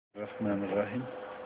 Bismillahirrahmanirrahim.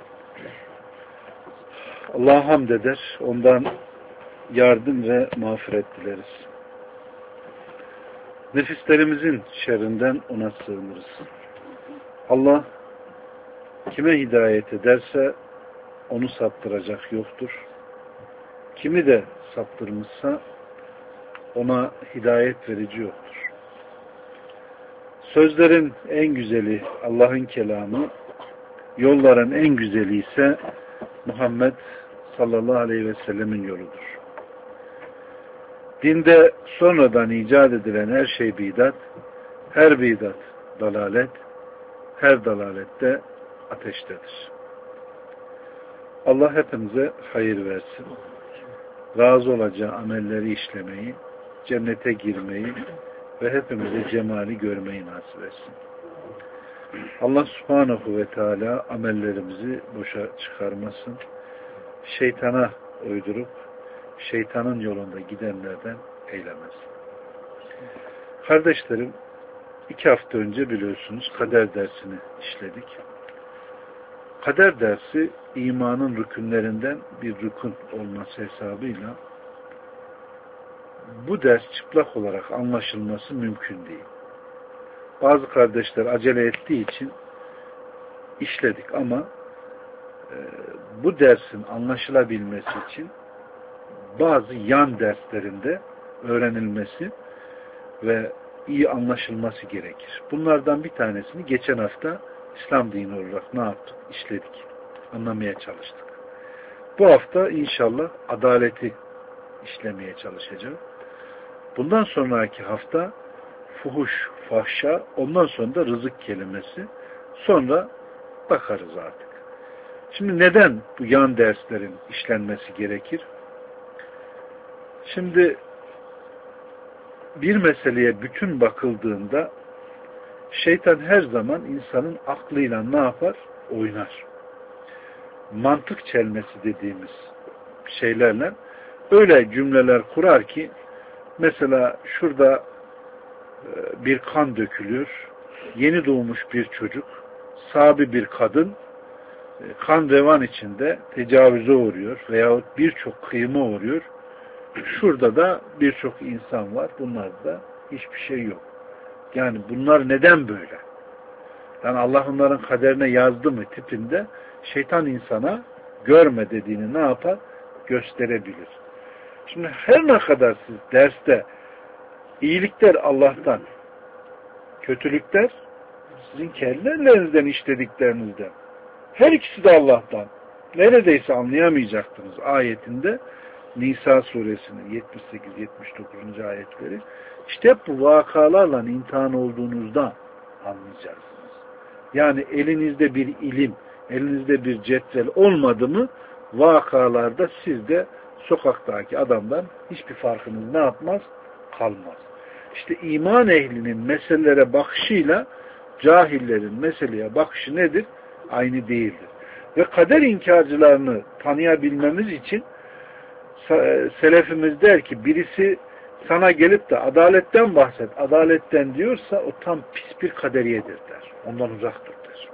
Allah'a hamd eder, ondan yardım ve mağfiret dileriz. Nefislerimizin şerrinden ona sığınırız. Allah kime hidayet ederse onu saptıracak yoktur. Kimi de saptırmışsa ona hidayet verici yoktur. Sözlerin en güzeli Allah'ın kelamı, yolların en güzeli ise Muhammed sallallahu aleyhi ve sellemin yoludur. Dinde sonradan icat edilen her şey bidat, her bidat dalalet, her dalalette ateştedir. Allah hepimize hayır versin. Razı olacağı amelleri işlemeyi, cennete girmeyi ve hepimize cemali görmeyi nasip etsin. Allah subhanahu ve teala amellerimizi boşa çıkarmasın. Şeytana uydurup şeytanın yolunda gidenlerden eylemesin. Kardeşlerim, 2 hafta önce biliyorsunuz kader dersini işledik. Kader dersi imanın rükünlerinden bir rükün olması hesabıyla bu ders çıplak olarak anlaşılması mümkün değil. Bazı kardeşler acele ettiği için işledik ama bu dersin anlaşılabilmesi için bazı yan derslerinde öğrenilmesi ve iyi anlaşılması gerekir. Bunlardan bir tanesini geçen hafta İslam dini olarak ne yaptık? İşledik. Anlamaya çalıştık. Bu hafta inşallah adaleti işlemeye çalışacağım. Bundan sonraki hafta fuhuş, fahşa, ondan sonra da rızık kelimesi. Sonra bakarız artık. Şimdi neden bu yan derslerin işlenmesi gerekir? Şimdi bir meseleye bütün bakıldığında şeytan her zaman insanın aklıyla ne yapar? Oynar. Mantık çelmesi dediğimiz şeylerle öyle cümleler kurar ki mesela şurada bir kan dökülüyor. Yeni doğmuş bir çocuk, sabi bir kadın kan revan içinde tecavüze uğruyor veyahut birçok kıyıma uğruyor. Şurada da birçok insan var. Bunlarda hiçbir şey yok. Yani bunlar neden böyle? Yani Allah onların kaderine yazdı mı tipinde şeytan insana görme dediğini ne yapar? Gösterebilir. Şimdi her ne kadar siz derste iyilikler Allah'tan, kötülükler sizin kendi ellerinizden işlediklerinizden. Her ikisi de Allah'tan. Neredeyse anlayamayacaktınız ayetinde Nisa suresinin 78-79. ayetleri. İşte hep bu vakalarla imtihan olduğunuzda anlayacaksınız. Yani elinizde bir ilim, elinizde bir cetvel olmadı mı vakalarda siz de sokaktaki adamdan hiçbir farkınız ne yapmaz? Kalmaz. İşte iman ehlinin meselelere bakışıyla cahillerin meseleye bakışı nedir? Aynı değildir. Ve kader inkarcılarını tanıyabilmemiz için selefimiz der ki birisi sana gelip de adaletten bahset, adaletten diyorsa o tam pis bir kaderiyedir der. Ondan uzaktır der.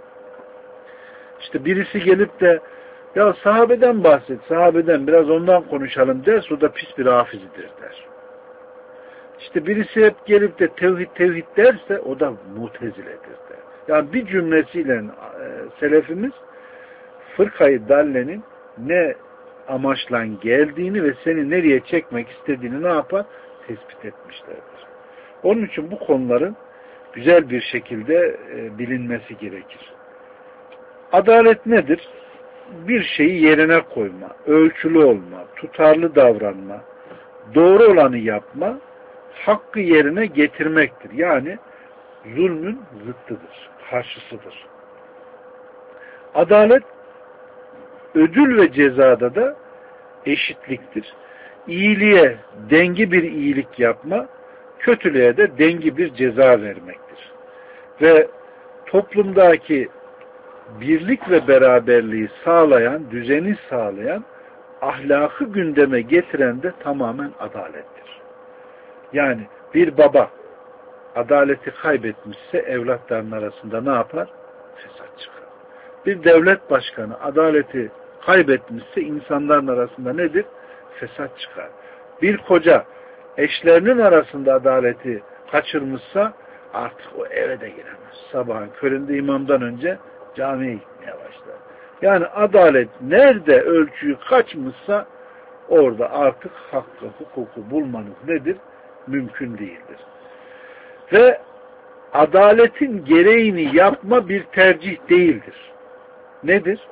İşte birisi gelip de ya sahabeden bahset, sahabeden biraz ondan konuşalım derse o da pis bir hafizidir der. İşte birisi hep gelip de tevhid derse o da muteziledir der. Yani bir cümlesiyle selefimiz fırkayı dallenin ne amaçla geldiğini ve seni nereye çekmek istediğini ne yapar? Tespit etmişlerdir. Onun için bu konuların güzel bir şekilde bilinmesi gerekir. Adalet nedir? Bir şeyi yerine koyma, ölçülü olma, tutarlı davranma, doğru olanı yapma, hakkı yerine getirmektir. Yani zulmün zıttıdır, karşısıdır. Adalet ödül ve cezada da eşitliktir. İyiliğe dengi bir iyilik yapma, kötülüğe de dengi bir ceza vermektir. Ve toplumdaki birlik ve beraberliği sağlayan, düzeni sağlayan, ahlakı gündeme getiren de tamamen adalettir. Yani bir baba adaleti kaybetmişse evlatların arasında ne yapar? Fesat çıkar. Bir devlet başkanı adaleti kaybetmişse insanların arasında nedir? Fesat çıkar. Bir koca eşlerinin arasında adaleti kaçırmışsa artık o eve de giremez. Sabahın köründe imamdan önce camiye gitmeye başlar. Yani adalet nerede ölçüyü kaçmışsa orada artık hakkı, hukuku bulmanız nedir? Mümkün değildir. Ve adaletin gereğini yapma bir tercih değildir. Nedir?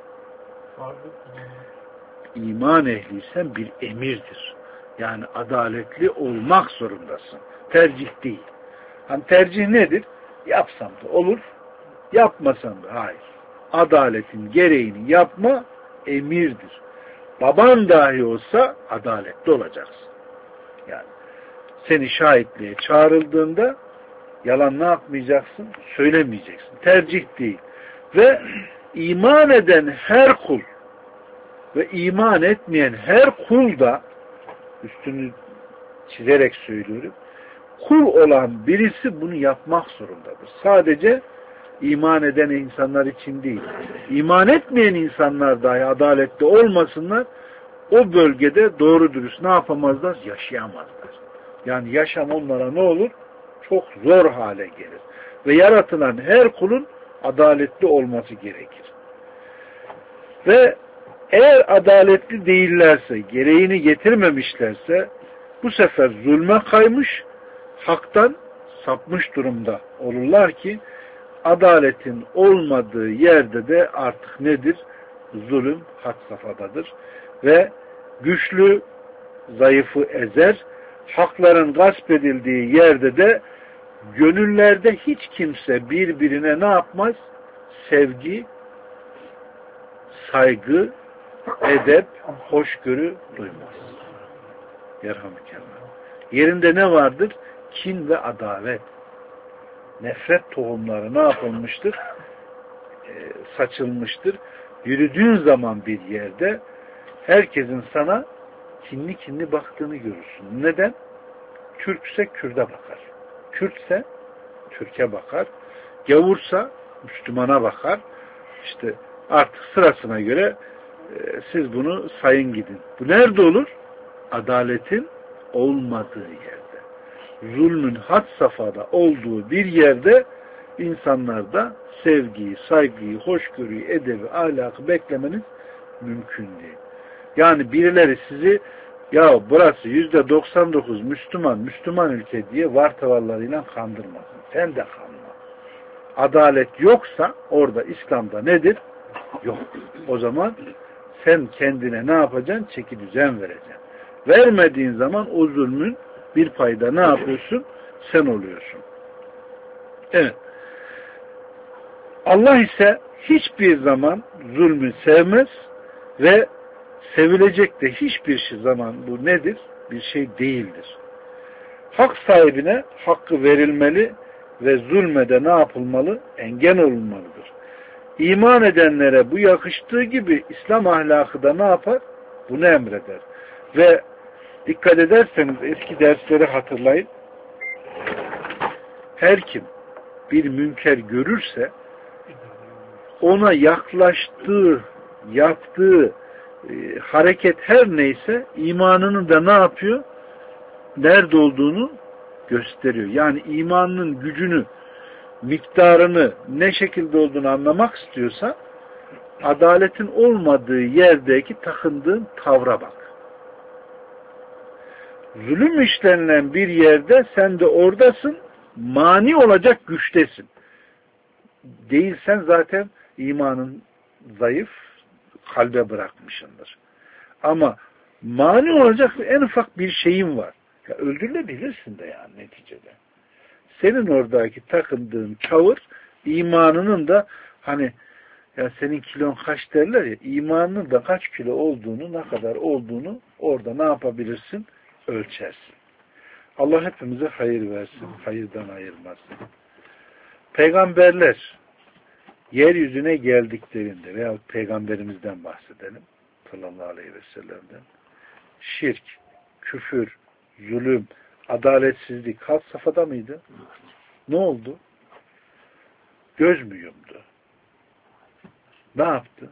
İman ehliysen bir emirdir. Yani adaletli olmak zorundasın. Tercih değil. Hani tercih nedir? Yapsam da olur, yapmasam da hayır. Adaletin gereğini yapma emirdir. Baban dahi olsa adaletli olacaksın. Yani seni şahitliğe çağrıldığında yalan ne yapmayacaksın? Söylemeyeceksin. Tercih değil. Ve iman eden her kul ve iman etmeyen her kul da üstünü çizerek söylüyorum. Kul olan birisi bunu yapmak zorundadır. Sadece iman eden insanlar için değil. İman etmeyen insanlar dahi adaletli olmasınlar. O bölgede doğru dürüst ne yapamazlar? Yaşayamazlar. Yani yaşam onlara ne olur? Çok zor hale gelir. Ve yaratılan her kulun adaletli olması gerekir. Ve eğer adaletli değillerse, gereğini getirmemişlerse bu sefer zulme kaymış, haktan sapmış durumda olurlar ki adaletin olmadığı yerde de artık nedir? Zulüm had safhadadır. Ve güçlü zayıfı ezer, hakların gasp edildiği yerde de gönüllerde hiç kimse birbirine ne yapmaz? Sevgi, saygı, edep, hoşgörü duymaz. Yerhamdülillah. Yerinde ne vardır? Kin ve adalet. Nefret tohumları ne yapılmıştır? Saçılmıştır. Yürüdüğün zaman bir yerde herkesin sana kinli kinli baktığını görürsün. Neden? Türkse Kürt'e bakar. Kürtse Türk'e bakar. Gavursa Müslümana bakar. İşte artık sırasına göre siz bunu sayın gidin. Bu nerede olur? Adaletin olmadığı yerde. Zulmün had safhada olduğu bir yerde insanlarda sevgiyi, saygıyı, hoşgörüyü, edebi, ahlakı beklemeniz mümkün değil. Yani birileri sizi ya burası %99 Müslüman ülke diye vartavallarıyla kandırmasın. Sen de kanma. Adalet yoksa orada İslam'da nedir? Yok. O zaman sen kendine ne yapacaksın? Çeki düzen vereceksin. Vermediğin zaman o zulmün bir payda ne yapıyorsun? Sen oluyorsun. Evet. Allah ise hiçbir zaman zulmü sevmez ve sevilecek de hiçbir zaman bu nedir? Bir şey değildir. Hak sahibine hakkı verilmeli ve zulmede ne yapılmalı? Engel olunmalıdır. İman edenlere bu yakıştığı gibi İslam ahlakı da ne yapar? Bunu emreder. Ve dikkat ederseniz eski dersleri hatırlayın. Her kim bir münker görürse ona yaklaştığı, yaptığı hareket her neyse imanının da ne yapıyor? Nerede olduğunu gösteriyor. Yani imanının gücünü, miktarını ne şekilde olduğunu anlamak istiyorsa adaletin olmadığı yerdeki takındığın tavra bak. Zulüm işlenilen bir yerde sen de oradasın, mani olacak güçtesin. Değilsen zaten imanın zayıf, kalbe bırakmışsındır. Ama mani olacak en ufak bir şeyin var. Ya öldürülebilirsin de yani neticede. Senin oradaki takındığın tavır imanının da hani ya senin kilon kaç derler ya imanının da kaç kilo olduğunu ne kadar olduğunu orada ne yapabilirsin? Ölçersin. Allah hepimize hayır versin. Hayırdan ayırmasın. Peygamberler yeryüzüne geldiklerinde veya peygamberimizden bahsedelim sallallahu aleyhi ve sellem'den şirk, küfür, zulüm, adaletsizlik had safhada mıydı? Ne oldu? Göz mü yumdu? Ne yaptı?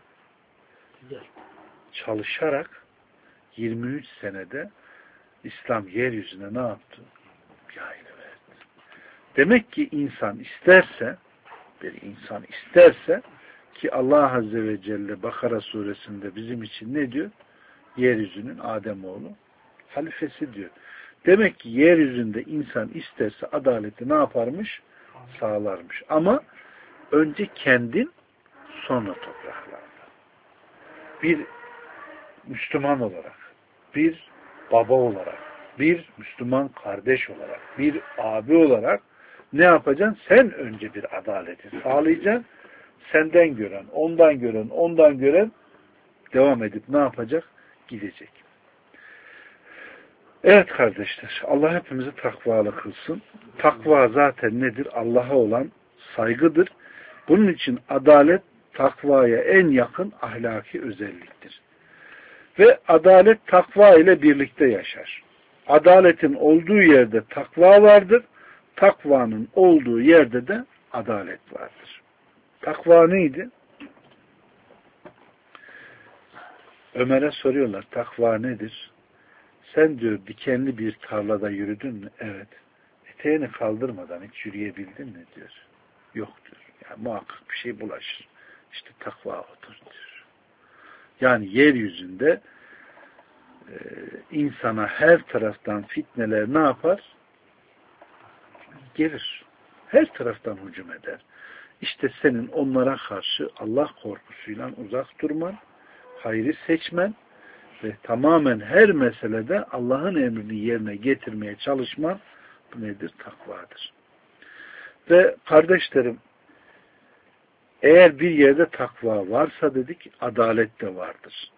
Çalışarak 23 senede İslam yeryüzüne ne yaptı? Yayılıverdi. Demek ki insan isterse, bir insan isterse ki Allah Azze ve Celle Bakara suresinde bizim için ne diyor? Yeryüzünün Ademoğlu halifesi diyor. Demek ki yeryüzünde insan isterse adaleti ne yaparmış? Sağlarmış. Ama önce kendin, sonra topraklarda. Bir Müslüman olarak, bir baba olarak, bir Müslüman kardeş olarak, bir abi olarak ne yapacaksın? Sen önce bir adaleti sağlayacaksın. Senden gören, ondan gören devam edip ne yapacak? Gidecek. Evet kardeşler, Allah hepimizi takvalı kılsın. Takva zaten nedir? Allah'a olan saygıdır. Bunun için adalet takvaya en yakın ahlaki özelliktir. Ve adalet takva ile birlikte yaşar. Adaletin olduğu yerde takva vardır. Takvanın olduğu yerde de adalet vardır. Takva neydi? Ömer'e soruyorlar, takva nedir? Sen diyor dikenli bir tarlada yürüdün mü? Evet. Eteğini kaldırmadan hiç yürüyebildin mi diyor. Yok diyor. Yani muhakkak bir şey bulaşır. İşte takva odur diyor. Yani yeryüzünde insana her taraftan fitneler ne yapar? Gelir. Her taraftan hücum eder. İşte senin onlara karşı Allah korkusuyla uzak durman, hayrı seçmen ve tamamen her meselede Allah'ın emrini yerine getirmeye çalışman bu nedir? Takvadır. Ve kardeşlerim, eğer bir yerde takva varsa dedik, adalet de vardır.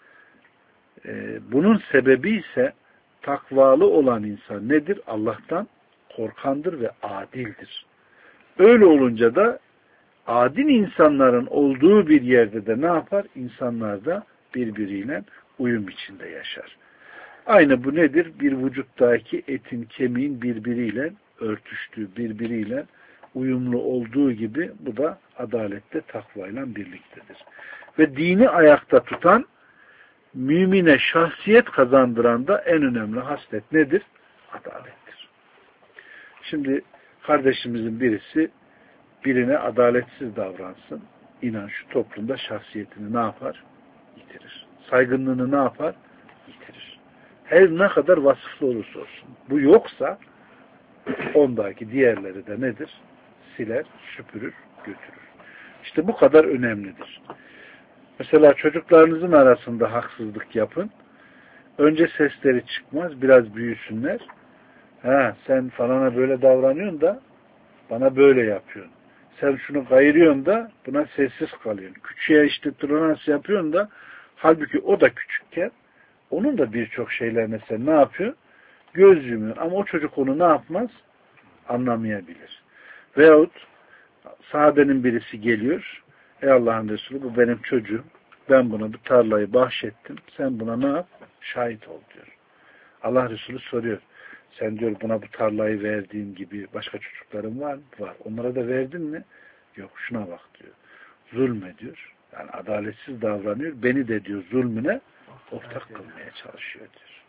Bunun sebebi ise takvalı olan insan nedir? Allah'tan korkandır ve adildir. Öyle olunca da adil insanların olduğu bir yerde de ne yapar? İnsanlar da birbiriyle uyum içinde yaşar. Aynı bu nedir? Bir vücuttaki etin, kemiğin birbiriyle örtüştüğü, birbiriyle uyumlu olduğu gibi bu da adalette takvayla birliktedir. Ve dini ayakta tutan, mümine şahsiyet kazandıran da en önemli haslet nedir? Adalettir. Şimdi kardeşimizin birisi birine adaletsiz davransın. İnan şu toplumda şahsiyetini ne yapar? Yitirir. Saygınlığını ne yapar? Yitirir. Her ne kadar vasıflı olursa olsun. Bu yoksa ondaki diğerleri de nedir? Siler, süpürür, götürür. İşte bu kadar önemlidir. Mesela çocuklarınızın arasında haksızlık yapın. Önce sesleri çıkmaz, biraz büyüsünler. Ha, sen falana böyle davranıyorsun da bana böyle yapıyorsun. Sen şunu kayırıyorsun da buna sessiz kalıyorsun. Küçüğe işte tolerans yapıyorsun da halbuki o da küçükken onun da birçok şeylerine sen ne yapıyor? Göz yumuyor. Ama o çocuk onu ne yapmaz? Anlamayabilir. Veyahut sahabenin birisi geliyor. Ey Allah'ın Resulü bu benim çocuğum. Ben buna bu tarlayı bahşettim. Sen buna ne yap? Şahit ol diyor. Allah Resulü soruyor. Sen diyor buna bu tarlayı verdiğin gibi başka çocukların var mı? Var. Onlara da verdin mi? Yok. Şuna bak diyor. Zulme diyor. Yani adaletsiz davranıyor. Beni de diyor zulmüne ortak kılmaya çalışıyor diyor.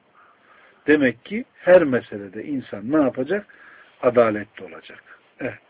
Demek ki her meselede insan ne yapacak? Adaletli olacak. Evet.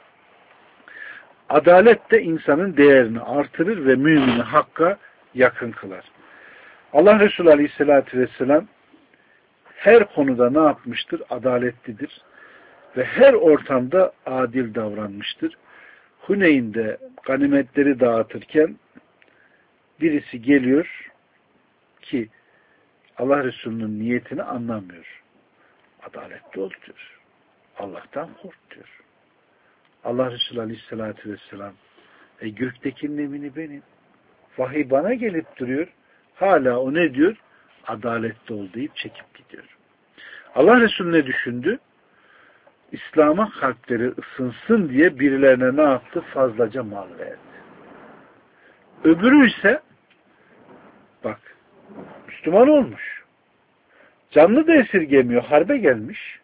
Adalet de insanın değerini artırır ve mümini hakka yakın kılar. Allah Resulü Aleyhisselatü Vesselam her konuda ne yapmıştır? Adaletlidir. Ve her ortamda adil davranmıştır. Huneyn'de ganimetleri dağıtırken birisi geliyor ki Allah Resulü'nün niyetini anlamıyor. Adaletli ol diyor. Allah'tan kork diyor. Allah Resulü Aleyhisselatü Vesselam göktekinin emini benim. Vahiy bana gelip duruyor. Hala o ne diyor? Adaletli ol deyip çekip gidiyor. Allah Resulü ne düşündü? İslam'a kalpleri ısınsın diye birilerine ne yaptı? Fazlaca mal verdi. Öbürü ise bak Müslüman olmuş. Canlı da esirgemiyor. Harbe gelmiş.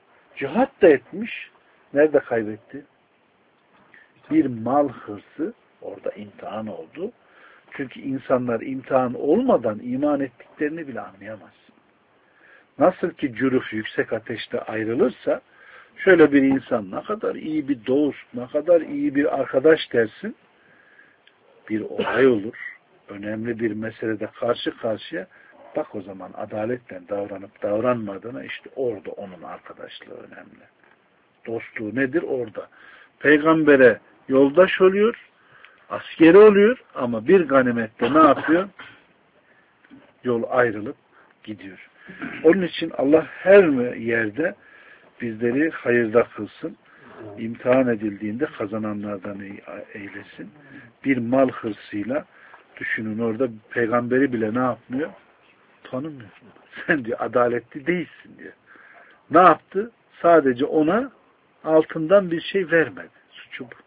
Cihat da etmiş. Nerede kaybetti? Bir mal hırsı Orada imtihan oldu. Çünkü insanlar imtihan olmadan iman ettiklerini bile anlayamaz. Nasıl ki cüruf yüksek ateşte ayrılırsa, şöyle bir insan ne kadar iyi bir dost, ne kadar iyi bir arkadaş dersin, bir olay olur, önemli bir meselede karşı karşıya, bak o zaman adaletle davranıp davranmadığına, işte orada onun arkadaşlığı önemli. Dostluğu nedir? Orada. Peygambere yoldaş oluyor, askeri oluyor ama bir ganimette ne yapıyor? Yol ayrılıp gidiyor. Onun için Allah her yerde bizleri hayırda kılsın. İmtihan edildiğinde kazananlardan eylesin. Bir mal hırsıyla düşünün, orada peygamberi bile ne yapmıyor? Tanımıyor. Sen diyor adaletli değilsin diyor. Ne yaptı? Sadece ona altından bir şey vermedi. Suçu bu.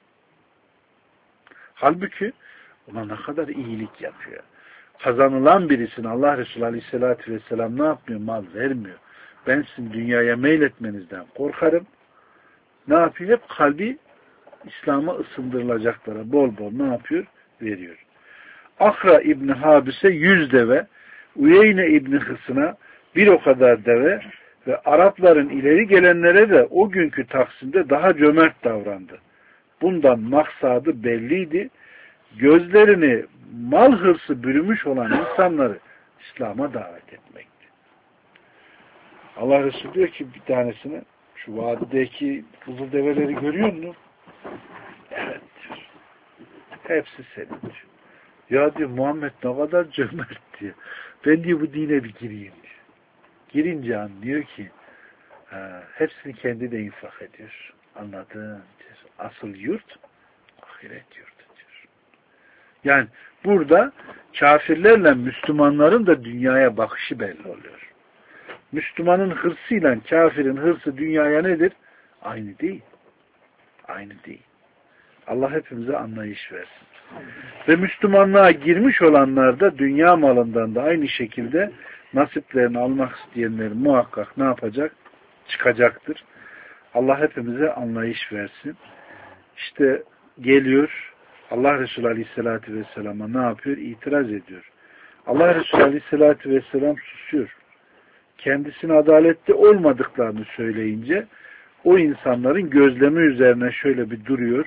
Halbuki ona ne kadar iyilik yapıyor. Kazanılan birisine Allah Resulü Aleyhisselatü Vesselam ne yapmıyor? Mal vermiyor. Ben sizin dünyaya meyletmenizden korkarım. Ne yapıyor? Hep kalbi İslam'a ısındırılacaklara bol bol ne yapıyor? Veriyor. Akra İbni Habis'e 100 deve, Uyeyne İbni Hısın'a bir o kadar deve ve Arapların ileri gelenlere de o günkü Taksim'de daha cömert davrandı. Bundan maksadı belliydi. Gözlerini mal hırsı bürümüş olan insanları İslam'a davet etmekti. Allah Resulü diyor ki bir tanesine, şu vadideki kızıl develeri görüyor musun? Evet diyor. Hepsi senin diyor. Ya diyor Muhammed ne kadar cömert diyor. Ben diyor bu dine bir gireyim diyor. Girince anlıyor ki hepsini kendi de infak ediyor. Anladın diyor. Asıl yurt ahiret yurdu diyor. Yani burada kafirlerle Müslümanların da dünyaya bakışı belli oluyor. Müslümanın hırsıyla kafirin hırsı dünyaya nedir? Aynı değil. Aynı değil. Allah hepimize anlayış versin. Ve Müslümanlığa girmiş olanlar da dünya malından da aynı şekilde nasiplerini almak isteyenler muhakkak ne yapacak? Çıkacaktır. Allah hepimize anlayış versin. İşte geliyor Allah Resulü Aleyhisselatü Vesselam'a ne yapıyor? İtiraz ediyor. Allah Resulü Aleyhisselatü Vesselam susuyor. Kendisine adaletli olmadıklarını söyleyince o insanların gözlemi üzerine şöyle bir duruyor.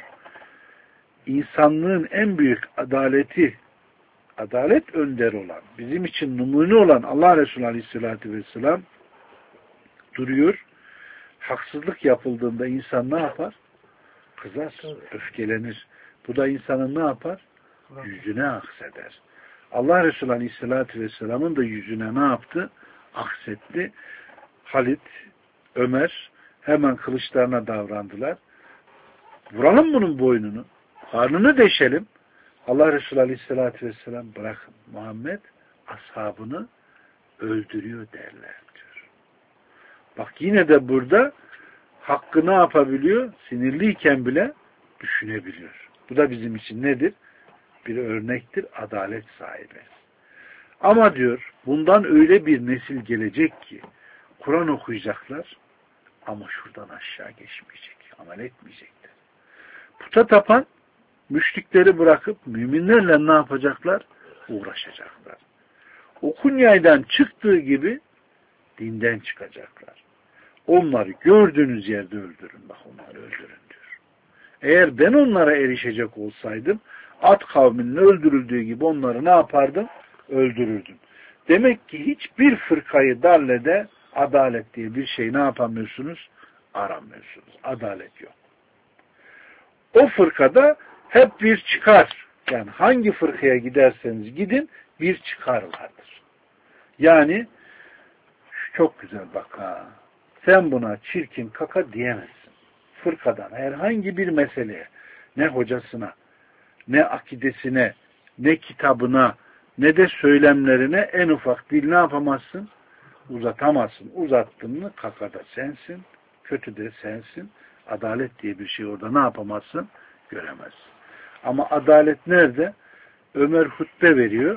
İnsanlığın en büyük adaleti, adalet önderi olan, bizim için numune olan Allah Resulü Aleyhisselatü Vesselam duruyor. Haksızlık yapıldığında insan ne yapar? Kızar, öfkelenir. Bu da insanın ne yapar? Yüzüne akseder. Allah Resulü Aleyhisselatü Vesselam'ın da yüzüne ne yaptı? Aksetti. Halit, Ömer hemen kılıçlarına davrandılar. Vuralım bunun boynunu. Karnını deşelim. Allah Resulü Aleyhisselatü Vesselam bırakın. Muhammed ashabını öldürüyor derler diyor. Bak yine de burada hakkı ne yapabiliyor? Sinirliyken bile düşünebiliyor. Bu da bizim için nedir? Bir örnektir. Adalet sahibi. Ama diyor bundan öyle bir nesil gelecek ki Kur'an okuyacaklar ama şuradan aşağı geçmeyecek. Amel etmeyecekler. Puta tapan müşrikleri bırakıp müminlerle ne yapacaklar? Uğraşacaklar. O kunyaydan çıktığı gibi dinden çıkacaklar. Onları gördüğünüz yerde öldürün. Bak onları öldürün diyor. Eğer ben onlara erişecek olsaydım Ad kavminin öldürüldüğü gibi onları ne yapardım? Öldürürdüm. Demek ki hiçbir fırkayı dallede adalet diye bir şey ne yapamıyorsunuz? Aramıyorsunuz. Adalet yok. O fırkada hep bir çıkar. Yani hangi fırkaya giderseniz gidin bir çıkar vardır. Yani çok güzel bak ha. Sen buna çirkin kaka diyemezsin. Fırkadan herhangi bir meseleye, ne hocasına, ne akidesine, ne kitabına, ne de söylemlerine en ufak dil ne yapamazsın? Uzatamazsın. Uzattın mı kakada sensin, kötü de sensin. Adalet diye bir şey orada ne yapamazsın? Göremezsin. Ama adalet nerede? Ömer hutbe veriyor.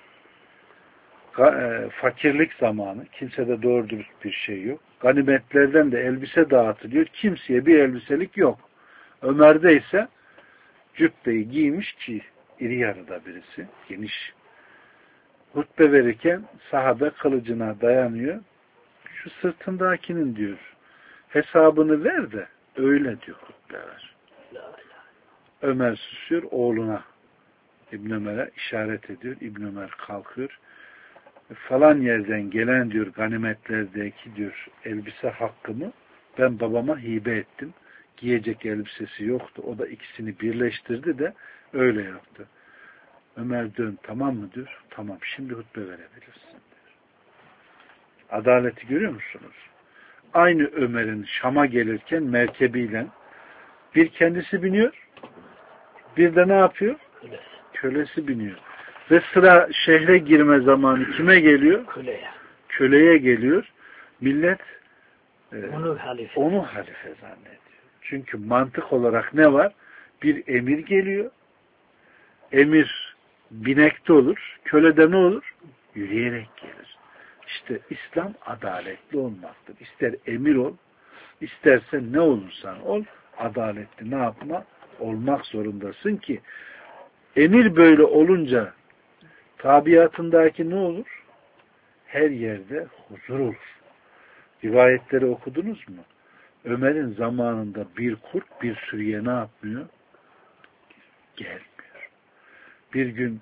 Fakirlik zamanı. Kimsede doğru dürüst bir şey yok. Ganimetlerden de elbise dağıtılıyor. Kimseye bir elbiselik yok. Ömer'de ise cübbeyi giymiş ki iri yarıda birisi, geniş. Hutbe verirken sahabe kılıcına dayanıyor. Şu sırtındakinin diyor hesabını ver de öyle diyor hutbe ver. Ömer susuyor, oğluna İbn Ömer'e işaret ediyor. İbn Ömer kalkıyor. Falan yerden gelen diyor ganimetlerdeki diyor elbise hakkımı ben babama hibe ettim. Giyecek elbisesi yoktu. O da ikisini birleştirdi de öyle yaptı. Ömer dön tamam mı diyor. Tamam şimdi hutbe verebilirsin diyor. Adaleti görüyor musunuz? Aynı Ömer'in Şam'a gelirken merkebiyle bir kendisi biniyor, bir de ne yapıyor? Kölesi biniyor. Ve sıra şehre girme zamanı kime geliyor? Köleye geliyor. Millet onu halife zannediyor. Çünkü mantık olarak ne var? Bir emir geliyor. Emir binekte olur. Kölede ne olur? Yürüyerek gelir. İşte İslam adaletli olmaktır. İster emir ol, istersen ne olursan ol, adaletli ne yapma? Olmak zorundasın ki emir böyle olunca tabiatındaki ne olur? Her yerde huzur olur. Rivayetleri okudunuz mu? Ömer'in zamanında bir kurt bir sürüye ne yapmıyor? Gelmiyor. Bir gün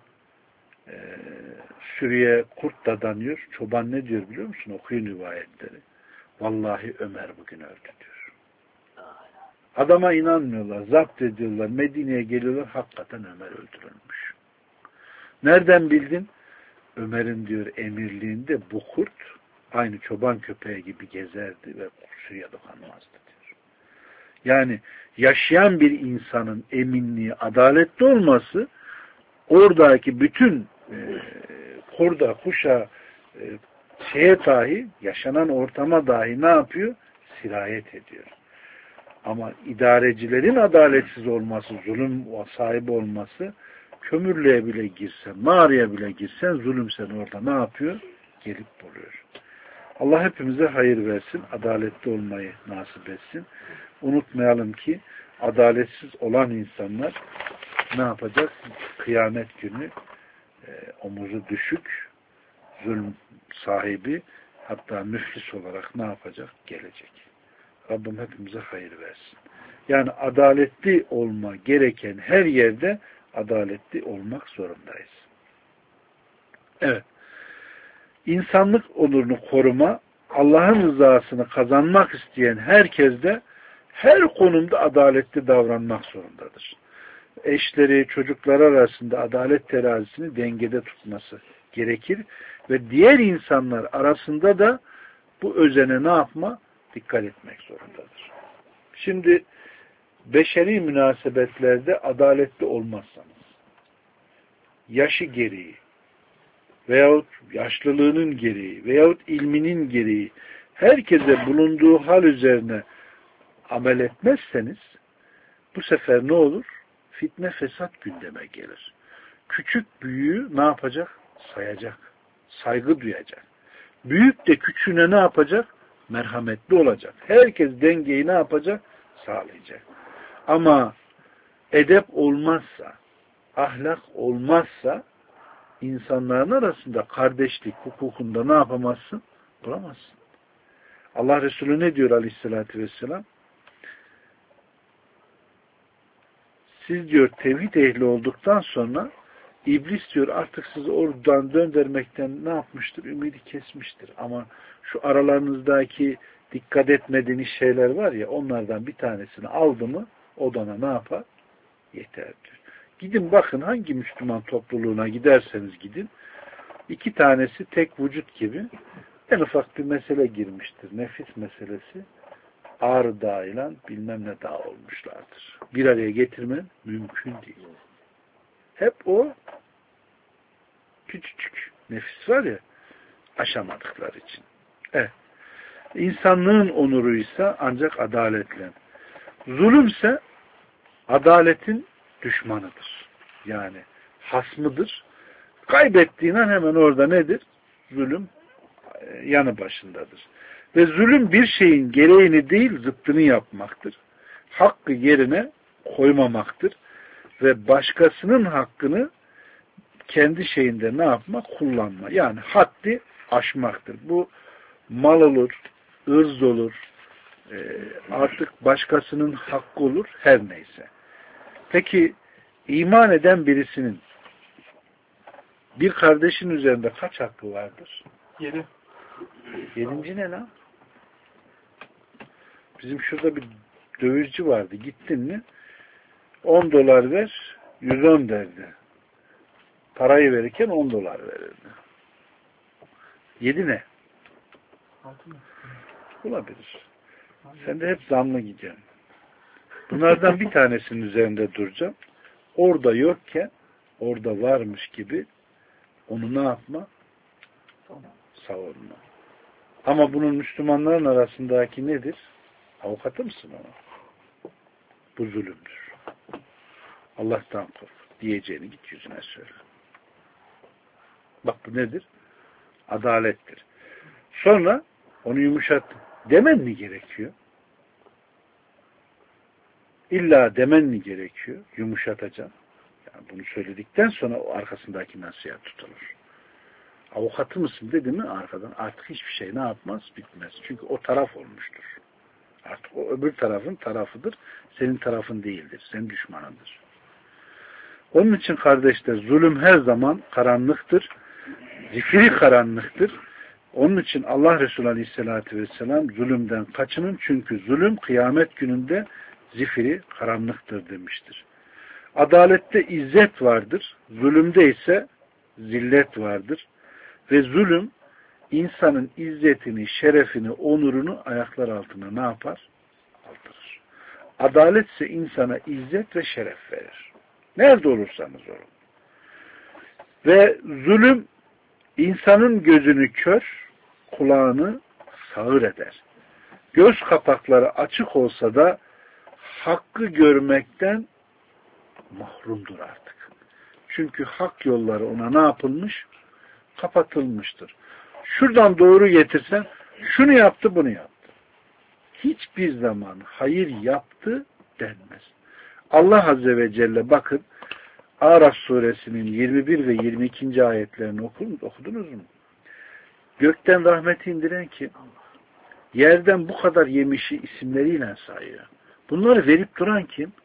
sürüye kurt dadanıyor. Çoban ne diyor biliyor musun? Okuyun rivayetleri. Vallahi Ömer bugün öldü diyor. Adama inanmıyorlar. Zapt ediyorlar. Medine'ye geliyorlar. Hakikaten Ömer öldürülmüş. Nereden bildin? Ömer'in diyor emirliğinde bu kurt aynı çoban köpeği gibi gezerdi ve sürüye dokunmazdı diyor. Yani yaşayan bir insanın eminliği, adaletli olması oradaki bütün kurda, kuşa, şeye dahi, yaşanan ortama dahi ne yapıyor? Sirayet ediyor. Ama idarecilerin adaletsiz olması, zulüm sahibi olması, kömürlüğe bile girsen, mağaraya bile girsen, zulüm seni orada ne yapıyor? Gelip buluyor. Allah hepimize hayır versin, adaletli olmayı nasip etsin. Unutmayalım ki adaletsiz olan insanlar ne yapacak? Kıyamet günü omuzu düşük, zulüm sahibi, hatta müflis olarak ne yapacak? Gelecek. Rabbim hepimize hayır versin. Yani adaletli olma gereken her yerde adaletli olmak zorundayız. Evet. İnsanlık onurunu koruma, Allah'ın rızasını kazanmak isteyen herkes de her konumda adaletli davranmak zorundadır. Eşleri, çocukları arasında adalet terazisini dengede tutması gerekir ve diğer insanlar arasında da bu özene ne yapma? Dikkat etmek zorundadır. Şimdi beşeri münasebetlerde adaletli olmazsanız, yaşı gereği veyahut yaşlılığının gereği veyahut ilminin gereği herkese bulunduğu hal üzerine amel etmezseniz bu sefer ne olur? Fitne, fesat gündeme gelir. Küçük büyüğü ne yapacak? Sayacak. Saygı duyacak. Büyük de küçüğüne ne yapacak? Merhametli olacak. Herkes dengeyi ne yapacak? Sağlayacak. Ama edep olmazsa, ahlak olmazsa insanların arasında kardeşlik hukukunda ne yapamazsın? Bulamazsın. Allah Resulü ne diyor aleyhissalatü vesselam? Siz diyor tevhid ehli olduktan sonra İblis diyor artık sizi oradan döndürmekten ne yapmıştır? Ümidi kesmiştir. Ama şu aralarınızdaki dikkat etmediğiniz şeyler var ya onlardan bir tanesini aldı mı odana ne yapar? Yeter diyor. Gidin bakın hangi Müslüman topluluğuna giderseniz gidin. 2 tanesi tek vücut gibi en ufak bir mesele girmiştir. Nefis meselesi. Ağrı Dağı ile bilmem ne dağ olmuşlardır. Bir araya getirmen mümkün değil. Hep o küçücük nefis var ya aşamadıkları için. Evet. İnsanlığın onuruysa ancak adaletle. Zulümse adaletin düşmanıdır. Yani hasmıdır. Kaybettiğin an hemen orada nedir? Zulüm yanı başındadır. Ve zulüm bir şeyin gereğini değil zıttını yapmaktır. Hakkı yerine koymamaktır. ve başkasının hakkını kendi şeyinde ne yapma? Kullanma. Yani haddi aşmaktır. Bu mal olur, ırz olur, artık başkasının hakkı olur, her neyse. Peki iman eden birisinin bir kardeşin üzerinde kaç hakkı vardır? 7. 7. ne lan? Bizim şurada bir dövizci vardı. Gittin mi 10 dolar ver, 110 derdi. Parayı verirken 10 dolar verirdi. 7 ne? 6 mı? Olabilir. Sen de hep zamlı gideceksin. Bunlardan bir tanesinin üzerinde duracağım. Orada yokken orada varmış gibi onu ne yapma? Savunma. Ama bunun Müslümanların arasındaki nedir? Avukatı mısın ona? Bu zulümdür. Allah'tan kork. Diyeceğini git yüzüne söyle. Bak bu nedir? Adalettir. Sonra onu yumuşat. Demen mi gerekiyor? İlla demen mi gerekiyor? Yumuşatacaksın. Yani bunu söyledikten sonra o arkasındaki nasihat tutulur. Avukatı mısın dedi mi arkadan artık hiçbir şey ne yapmaz? Bitmez. Çünkü o taraf olmuştur. Artık o öbür tarafın tarafıdır. Senin tarafın değildir. Senin düşmanındır. Onun için kardeşler zulüm her zaman karanlıktır. Zifiri karanlıktır. Onun için Allah Resulü Aleyhisselatü Vesselam zulümden kaçının çünkü zulüm kıyamet gününde zifiri karanlıktır demiştir. Adalette izzet vardır. Zulümde ise zillet vardır. Ve zulüm insanın izzetini, şerefini, onurunu ayaklar altına ne yapar? Aldırır. Adalet ise insana izzet ve şeref verir. Nerede olursanız olun. Ve zulüm insanın gözünü kör, kulağını sağır eder. Göz kapakları açık olsa da hakkı görmekten mahrumdur artık. Çünkü hak yolları ona ne yapılmış? Kapatılmıştır. Şuradan doğru getirsen şunu yaptı, bunu yaptı. Hiçbir zaman hayır yaptı denmez. Allah Azze ve Celle bakın Araf suresinin 21 ve 22. ayetlerini okudunuz mu? Gökten rahmeti indiren kim? Yerden bu kadar yemişi isimleriyle sayıyor. Bunları verip duran kim?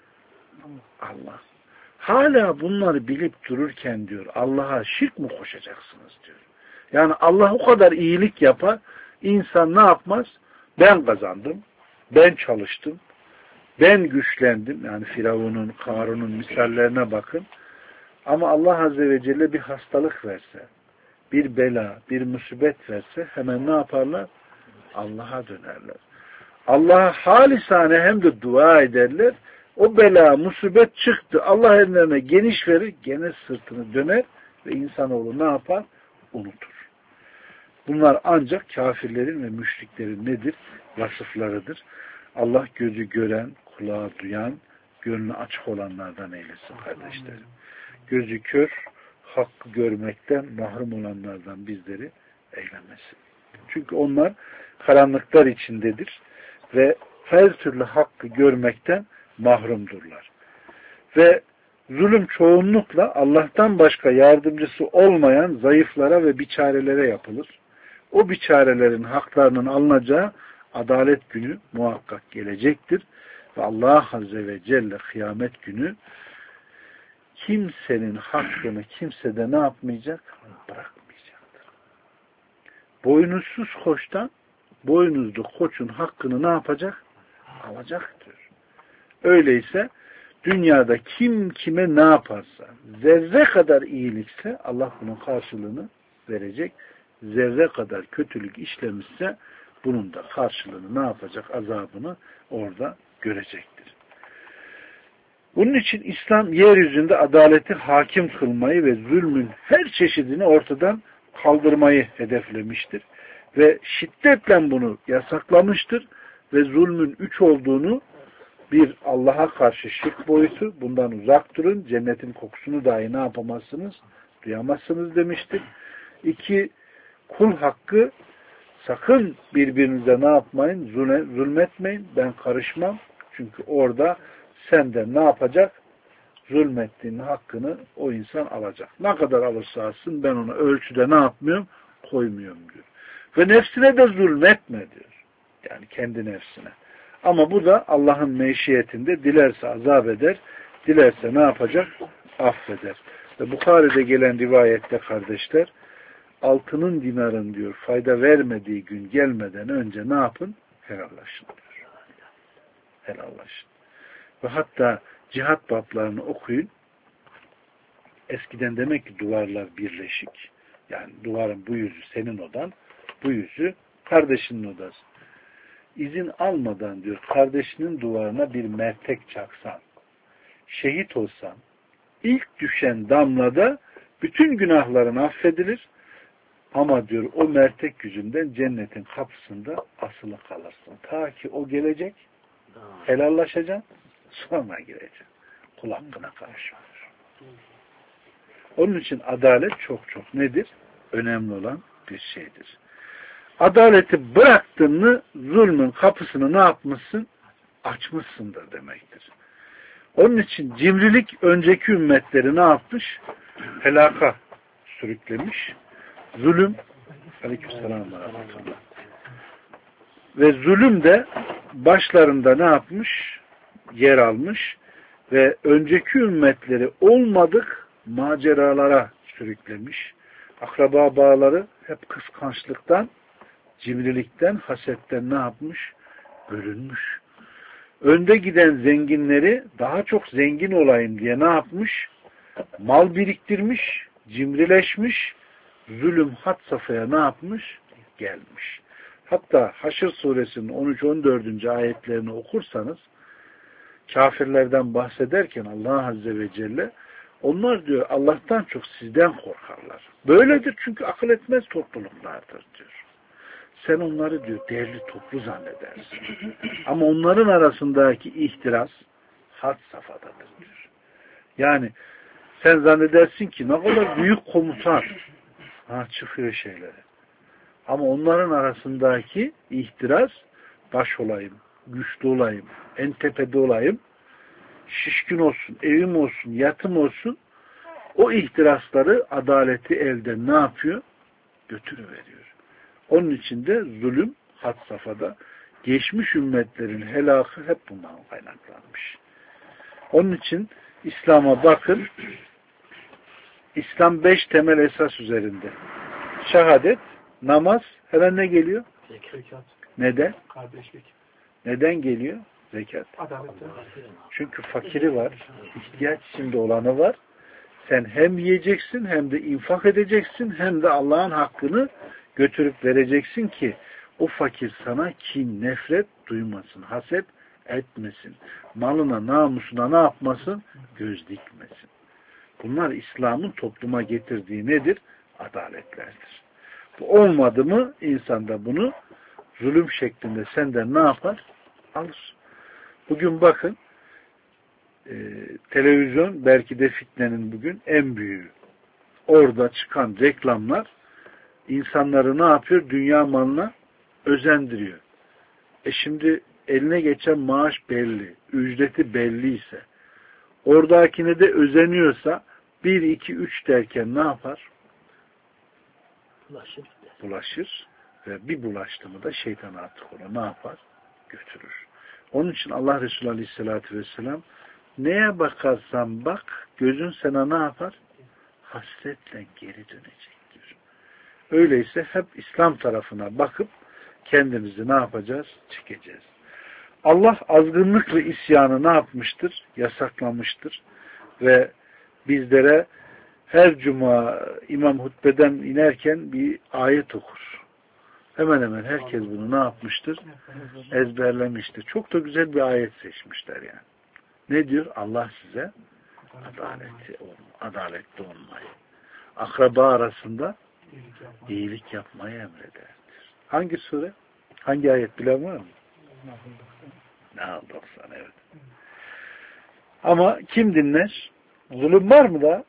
Allah. Hala bunları bilip dururken diyor Allah'a şirk mi koşacaksınız diyor. Yani Allah o kadar iyilik yapar, insan ne yapmaz? Ben kazandım, ben çalıştım, ben güçlendim. Yani Firavun'un, Karun'un misallerine bakın. Ama Allah Azze ve Celle bir hastalık verse, bir bela, bir musibet verse hemen ne yaparlar? Allah'a dönerler. Allah'a halisane hem de dua ederler. O bela, musibet çıktı. Allah ellerine geniş verir, gene sırtını döner ve insanoğlu ne yapar? Unutur. Bunlar ancak kafirlerin ve müşriklerin nedir? Vasıflarıdır. Allah gözü gören, kulağı duyan, gönlü açık olanlardan eylesin kardeşlerim. Gözü kör, hakkı görmekten mahrum olanlardan bizleri eylemesin. Çünkü onlar karanlıklar içindedir ve her türlü hakkı görmekten mahrumdurlar. Ve zulüm çoğunlukla Allah'tan başka yardımcısı olmayan zayıflara ve biçarelere yapılır. O biçarelerin haklarının alınacağı adalet günü muhakkak gelecektir. Ve Allah Azze ve Celle kıyamet günü kimsenin hakkını kimsede ne yapmayacak? Bırakmayacaktır. Boynuzsuz koçtan boynuzlu koçun hakkını ne yapacak? Alacaktır. Öyleyse dünyada kim kime ne yaparsa zerre kadar iyilikse Allah bunun karşılığını verecek. Zerre kadar kötülük işlemişse bunun da karşılığını ne yapacak? Azabını orada görecektir. Bunun için İslam yeryüzünde adaleti hakim kılmayı ve zulmün her çeşidini ortadan kaldırmayı hedeflemiştir. Ve şiddetle bunu yasaklamıştır ve zulmün 3 olduğunu bir Allah'a karşı şirk boyutu, bundan uzak durun, cennetin kokusunu dahi ne yapamazsınız? Duyamazsınız demiştir. 2, kul hakkı, sakın birbirinize ne yapmayın? Zulmetmeyin, ben karışmam. Çünkü orada senden ne yapacak? zulmettiğinin hakkını o insan alacak. Ne kadar alırsa alsın ben ona ölçüde ne yapmıyorum? Koymuyorum diyor. Ve nefsine de zulmetme diyor. Yani kendi nefsine. Ama bu da Allah'ın meşiyetinde dilerse azap eder, dilerse ne yapacak? Affeder. Ve Bukhari'de gelen rivayette kardeşler, altının dinarın diyor fayda vermediği gün gelmeden önce ne yapın? Helallaşın diyor. Helallaşın. Ve hatta cihat bablarını okuyun. Eskiden demek ki duvarlar birleşik. Yani duvarın bu yüzü senin odan, bu yüzü kardeşinin odası. İzin almadan diyor kardeşinin duvarına bir mertek çaksan, şehit olsan, ilk düşen damlada bütün günahların affedilir. Ama diyor o mertek yüzünden cennetin kapısında asılı kalırsın. Ta ki o gelecek, helallaşacaksın, sonra gireceksin. Kul hakkına karışmıyor. Onun için adalet çok çok nedir? Önemli olan bir şeydir. Adaleti bıraktın mı zulmün kapısını ne yapmışsın? Açmışsındır demektir. Onun için cimrilik önceki ümmetleri ne yapmış? Helaka sürüklemiş. Zulüm aleykümselam ve zulüm de başlarında ne yapmış? Yer almış ve önceki ümmetleri olmadık maceralara sürüklemiş. Akraba bağları hep kıskançlıktan, cimrilikten, hasetten ne yapmış? Bölünmüş. Önde giden zenginleri daha çok zengin olayım diye ne yapmış? Mal biriktirmiş, cimrileşmiş, zulüm had safhaya ne yapmış? Gelmiş. Hatta Haşr suresinin 13-14. ayetlerini okursanız kafirlerden bahsederken Allah Azze ve Celle onlar diyor Allah'tan çok sizden korkarlar. Böyledir çünkü akıl etmez topluluklardır diyor. Sen onları diyor değerli toplu zannedersin. Ama onların arasındaki ihtiras had safhadadır diyor. Yani sen zannedersin ki ne kadar büyük komutan çıkıyor şeyleri. Ama onların arasındaki ihtiras baş olayım, güçlü olayım, en tepede olayım, şişkin olsun, evim olsun, yatım olsun, o ihtirasları adaleti elden ne yapıyor? Götürüveriyor. Onun için de zulüm had safhada. Geçmiş ümmetlerin helakı hep bundan kaynaklanmış. Onun için İslam'a bakın. İslam 5 temel esas üzerinde. Şehadet, namaz, hemen ne geliyor? Zekat. Neden? Kardeşlik. Neden geliyor? Zekat. Adalet. Çünkü fakiri var, ihtiyaç içinde olanı var. Sen hem yiyeceksin, hem de infak edeceksin, hem de Allah'ın hakkını götürüp vereceksin ki o fakir sana kin, nefret duymasın, haset etmesin. Malına, namusuna ne yapmasın? Göz dikmesin. Bunlar İslam'ın topluma getirdiği nedir? Adaletlerdir. Bu olmadı mı insanda bunu zulüm şeklinde senden ne yapar? Alır. Bugün bakın televizyon belki de fitnenin bugün en büyüğü. Orada çıkan reklamlar insanları ne yapıyor? Dünya malına özendiriyor. Şimdi eline geçen maaş belli, ücreti belliyse, oradakine de özeniyorsa 1, 2, 3 derken ne yapar? Bulaşır ve bir bulaştı mı da şeytan artık onu ne yapar? Götürür. Onun için Allah Resulü Aleyhisselatü Vesselam neye bakarsan bak gözün sana ne yapar? Hasretle geri dönecektir. Öyleyse hep İslam tarafına bakıp kendimizi ne yapacağız? Çekeceğiz. Allah azgınlık ve isyanı ne yapmıştır? Yasaklamıştır. Ve bizlere her cuma imam hutbeden inerken bir ayet okur. Hemen hemen herkes bunu ne yapmıştır? Ezberlemiştir. Çok da güzel bir ayet seçmişler yani. Ne diyor? Allah size adaletli olmayı, akraba arasında iyilik yapmayı emreder. Hangi sure? Hangi ayet bilen var mı? Nahl 90, evet. Ama kim dinler? Zulüm var mı da?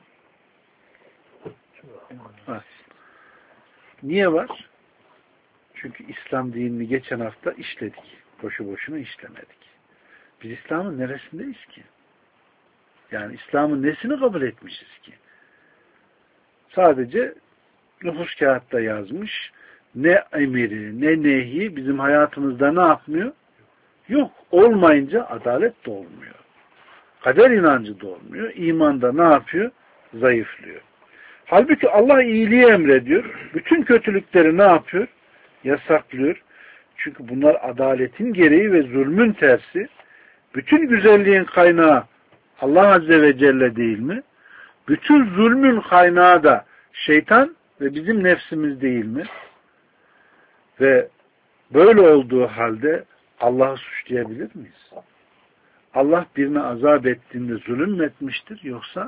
Var. Niye var? Çünkü İslam dinini geçen hafta işledik. Boşu boşuna işlemedik. Biz İslam'ın neresindeyiz ki? Yani İslam'ın nesini kabul etmişiz ki? Sadece nüfus kağıtta yazmış. Ne emiri, ne nehi bizim hayatımızda ne yapmıyor? Yok. Olmayınca adalet de olmuyor. Kader inancı da olmuyor. İman da ne yapıyor? Zayıflıyor. Halbuki Allah iyiliği emrediyor. Bütün kötülükleri ne yapıyor? Yasaklıyor. Çünkü bunlar adaletin gereği ve zulmün tersi. Bütün güzelliğin kaynağı Allah Azze ve Celle değil mi? Bütün zulmün kaynağı da şeytan ve bizim nefsimiz değil mi? Ve böyle olduğu halde Allah'ı suçlayabilir miyiz? Allah birine azap ettiğinde zulüm mü etmiştir yoksa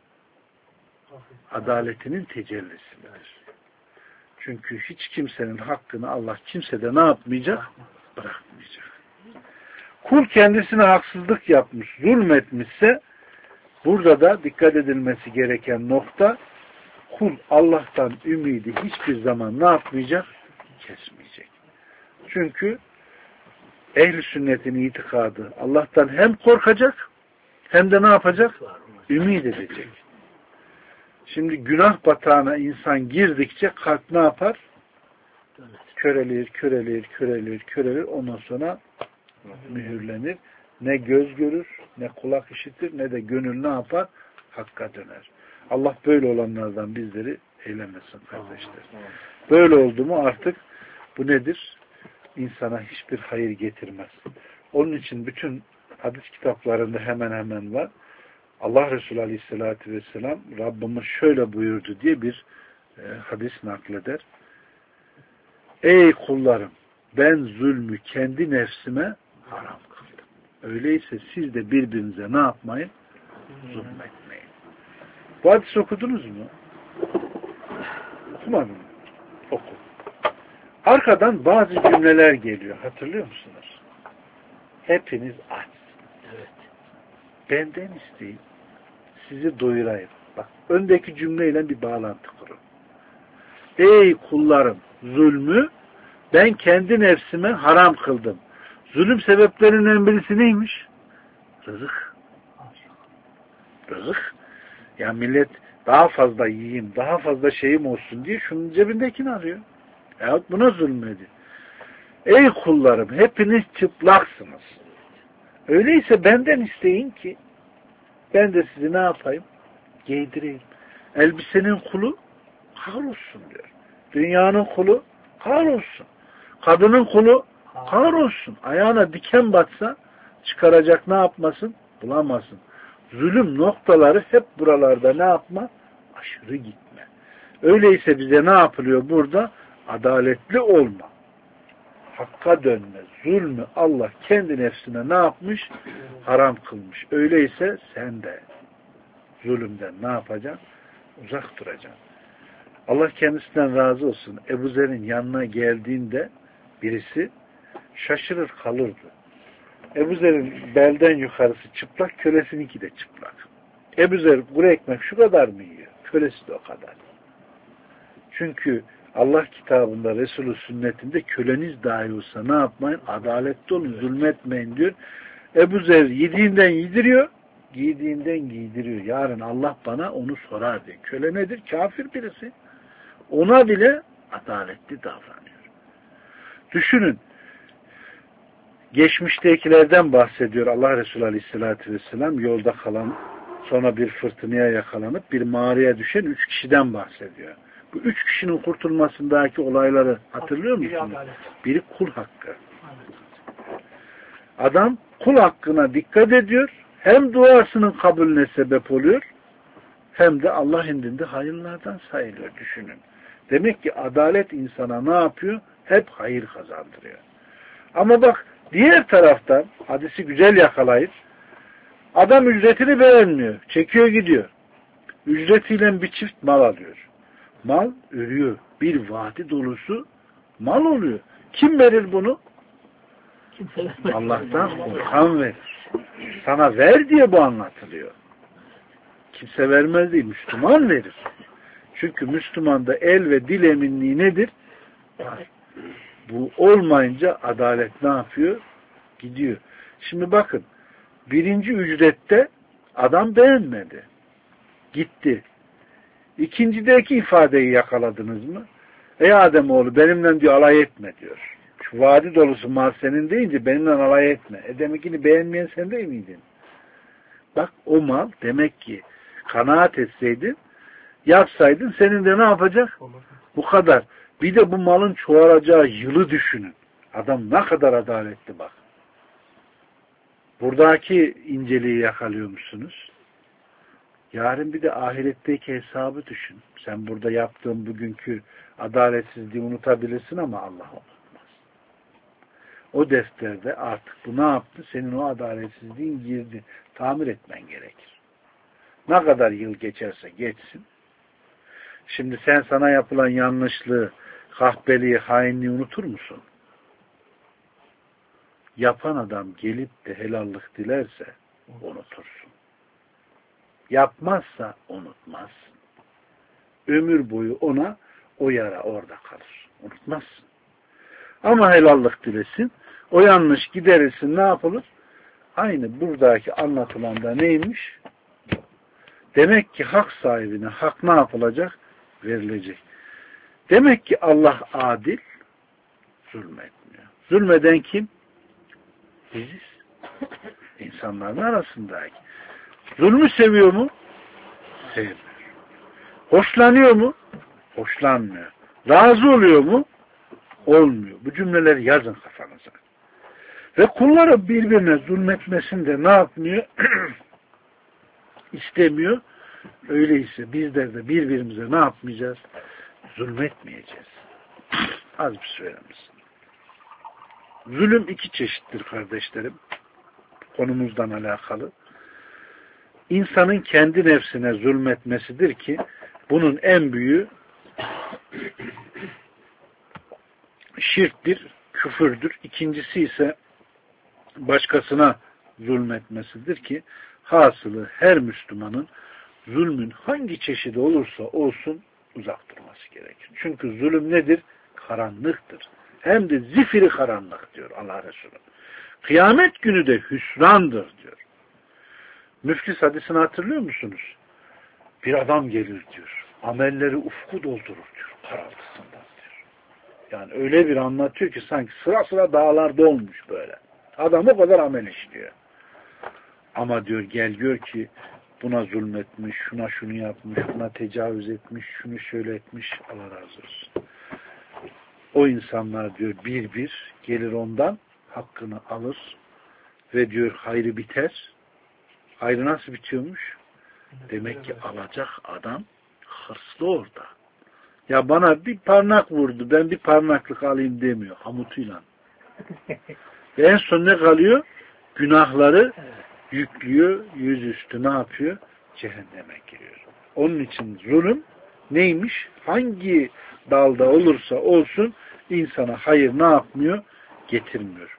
adaletinin tecellisi midir? Çünkü hiç kimsenin hakkını Allah kimsede ne yapmayacak? Bırakmayacak. Kul kendisine haksızlık yapmış, zulmetmişse burada da dikkat edilmesi gereken nokta kul Allah'tan ümidi hiçbir zaman ne yapmayacak? Kesmeyecek. Çünkü ehl-i sünnetin itikadı Allah'tan hem korkacak hem de ne yapacak? Ümid edecek. Şimdi günah batağına insan girdikçe kalp ne yapar? Körelir, körelir, körelir, körelir. Ondan sonra mühürlenir. Ne göz görür, ne kulak işitir, ne de gönül ne yapar? Hakka döner. Allah böyle olanlardan bizleri eylemesin kardeşler. Böyle oldu mu artık bu nedir? İnsana hiçbir hayır getirmez. Onun için bütün hadis kitaplarında hemen hemen var. Allah Resulü Aleyhisselatü Vesselam Rabbimiz şöyle buyurdu diye bir hadis nakleder. Ey kullarım, ben zulmü kendi nefsime haram kıldım. Öyleyse siz de birbirinize ne yapmayın? Zulmetmeyin. Bu hadisi okudunuz mu? Okumadın mı? Oku. Arkadan bazı cümleler geliyor. Hatırlıyor musunuz? Hepiniz aç. Evet. Benden isteyin. Sizi doyurayım. Bak, öndeki cümleyle bir bağlantı kurun. Ey kullarım, zulmü ben kendi nefsime haram kıldım. Zulüm sebeplerinden birisi neymiş? Rızık. Rızık. Ya millet daha fazla yiyeyim, daha fazla şeyim olsun diye şunun cebindekini arıyor. Yahut buna zulmedi. Ey kullarım, hepiniz çıplaksınız. Öyleyse benden isteyin ki ben de sizi ne yapayım? Giydireyim. Elbisenin kulu kahrolsun diyor. Dünyanın kulu kahrolsun. Kadının kulu kahrolsun. Ayağına diken batsa çıkaracak ne yapmasın? Bulamasın. Zulüm noktaları hep buralarda ne yapma? Aşırı gitme. Öyleyse bize ne yapılıyor burada? Adaletli olma. Hakka dönme. Zulmü Allah kendi nefsine ne yapmış? Haram kılmış. Öyleyse sen de zulümden ne yapacaksın? Uzak duracaksın. Allah kendisinden razı olsun. Ebu Zer'in yanına geldiğinde birisi şaşırır kalırdı. Ebu Zer'in belden yukarısı çıplak, kölesininki de çıplak. Ebu Zer kuru ekmek şu kadar mı yiyor? Kölesi de o kadar. Çünkü Allah kitabında, Resulü sünnetinde köleniz dahi olsa ne yapmayın? Adaletli olun, zulmetmeyin diyor. Ebu Zer yediğinden yediriyor, giydiğinden giydiriyor. Yarın Allah bana onu sorar diye. Köle nedir? Kafir birisi. Ona bile adaletli davranıyor. Düşünün. Geçmiştekilerden bahsediyor Allah Resulü Aleyhisselatü Vesselam. Yolda kalan, sonra bir fırtınaya yakalanıp bir mağaraya düşen 3 kişiden bahsediyor. Bu 3 kişinin kurtulmasındaki olayları hatırlıyor musunuz? Biri kul hakkı. Adam kul hakkına dikkat ediyor. Hem duasının kabulüne sebep oluyor, hem de Allah indinde hayırlardan sayılıyor. Düşünün. Demek ki adalet insana ne yapıyor? Hep hayır kazandırıyor. Ama bak diğer taraftan hadisi güzel yakalayıp adam ücretini beğenmiyor. Çekiyor gidiyor. Ücretiyle bir çift mal alıyor. Mal ürüyor. Bir vadi dolusu mal oluyor. Kim verir bunu? Allah'tan korkan verir. Sana ver diye bu anlatılıyor. Kimse vermez değil. Müslüman verir. Çünkü Müslümanda el ve dil eminliği nedir? Var. Bu olmayınca adalet ne yapıyor? Gidiyor. Şimdi bakın. Birinci ücrette Adam beğenmedi. Gitti. İkincideki ifadeyi yakaladınız mı? Ey Ademoğlu benimle diyor alay etme diyor. Şu vadi dolusu mal senin deyince benimle alay etme. Demekini beğenmeyen sen değil miydin? Bak o mal demek ki kanaat etseydin, yapsaydın senin de ne yapacak? Bu kadar. Bir de bu malın çoğalacağı yılı düşünün. Adam ne kadar adaletli bak. Buradaki inceliği yakalıyor musunuz? Yarın bir de ahiretteki hesabı düşün. Sen burada yaptığın bugünkü adaletsizliği unutabilirsin ama Allah unutmaz. O defterde artık bu ne yaptı? Senin o adaletsizliğin girdi. Tamir etmen gerekir. Ne kadar yıl geçerse geçsin. Şimdi sen sana yapılan yanlışlığı, kahpeliği, hainliği unutur musun? Yapan adam gelip de helallik dilerse unutursun. Yapmazsa unutmazsın. Ömür boyu ona o yara orada kalır. Unutmazsın. Ama helallik dilesin. O yanlış giderilsin ne yapılır? Aynı buradaki anlatılanda neymiş? Demek ki hak sahibine hak ne yapılacak? Verilecek. Demek ki Allah adil, zulmetmiyor. Zulmeden kim? Biziz. İnsanların arasındaki. Zulmü seviyor mu? Sevmiyor. Hoşlanıyor mu? Hoşlanmıyor. Razı oluyor mu? Olmuyor. Bu cümleleri yazın kafanıza. Ve kulları birbirine zulmetmesini de ne yapmıyor? İstemiyor. Öyleyse bizler de birbirimize ne yapmayacağız? Zulmetmeyeceğiz. Az bir süremiz. Zulüm iki çeşittir kardeşlerim. Konumuzdan alakalı. İnsanın kendi nefsine zulmetmesidir ki bunun en büyüğü şirktir, küfürdür. İkincisi ise başkasına zulmetmesidir ki hasılı her Müslümanın zulmün hangi çeşidi olursa olsun uzak durması gerekir. Çünkü zulüm nedir? Karanlıktır. Hem de zifiri karanlık diyor Allah Resulü. Kıyamet günü de hüsrandır diyor. Müflis hadisini hatırlıyor musunuz? Bir adam gelir diyor. Amelleri ufku doldurur diyor. Karaltısından diyor. Yani öyle bir anlatıyor ki sanki sıra sıra dağlarda olmuş böyle. Adam o kadar amel işliyor. Ama diyor gel gör ki buna zulmetmiş, şuna şunu yapmış, buna tecavüz etmiş, şunu şöyle etmiş. Allah razı olsun. O insanlar diyor bir bir gelir ondan hakkını alır ve diyor hayrı biter. Hayrı nasıl bitiyormuş? Demek ki alacak adam hırslı orada. Ya bana bir parmak vurdu, ben bir parmaklık alayım demiyor. Hamutuyla. Ve en son ne kalıyor? Günahları yüklüyor, yüzüstü ne yapıyor? Cehenneme giriyor. Onun için zulüm neymiş? Hangi dalda olursa olsun insana hayır ne yapmıyor? Getirmiyor.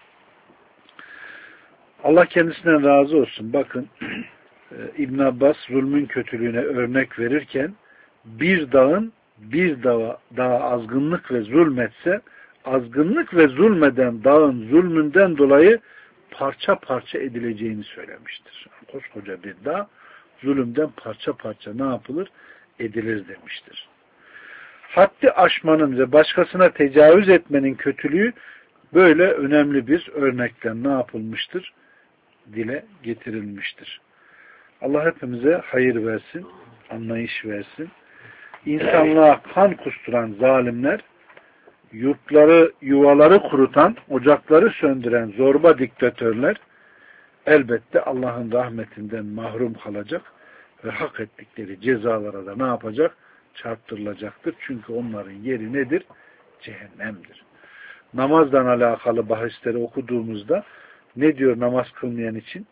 Allah kendisinden razı olsun. Bakın İbn Abbas zulmün kötülüğüne örnek verirken bir dağın bir dağa azgınlık ve zulmetse azgınlık ve zulmeden dağın zulmünden dolayı parça parça edileceğini söylemiştir. Koskoca bir dağ zulümden parça parça ne yapılır? Edilir demiştir. Haddi aşmanın ve başkasına tecavüz etmenin kötülüğü böyle önemli bir örnekten ne yapılmıştır? Dile getirilmiştir. Allah hepimize hayır versin, anlayış versin. İnsanlığa kan kusturan zalimler, yurtları, yuvaları kurutan, ocakları söndüren zorba diktatörler elbette Allah'ın rahmetinden mahrum kalacak ve hak ettikleri cezalara da ne yapacak? Çarptırılacaktır. Çünkü onların yeri nedir? Cehennemdir. Namazdan alakalı bahisleri okuduğumuzda ne diyor namaz kılmayan için?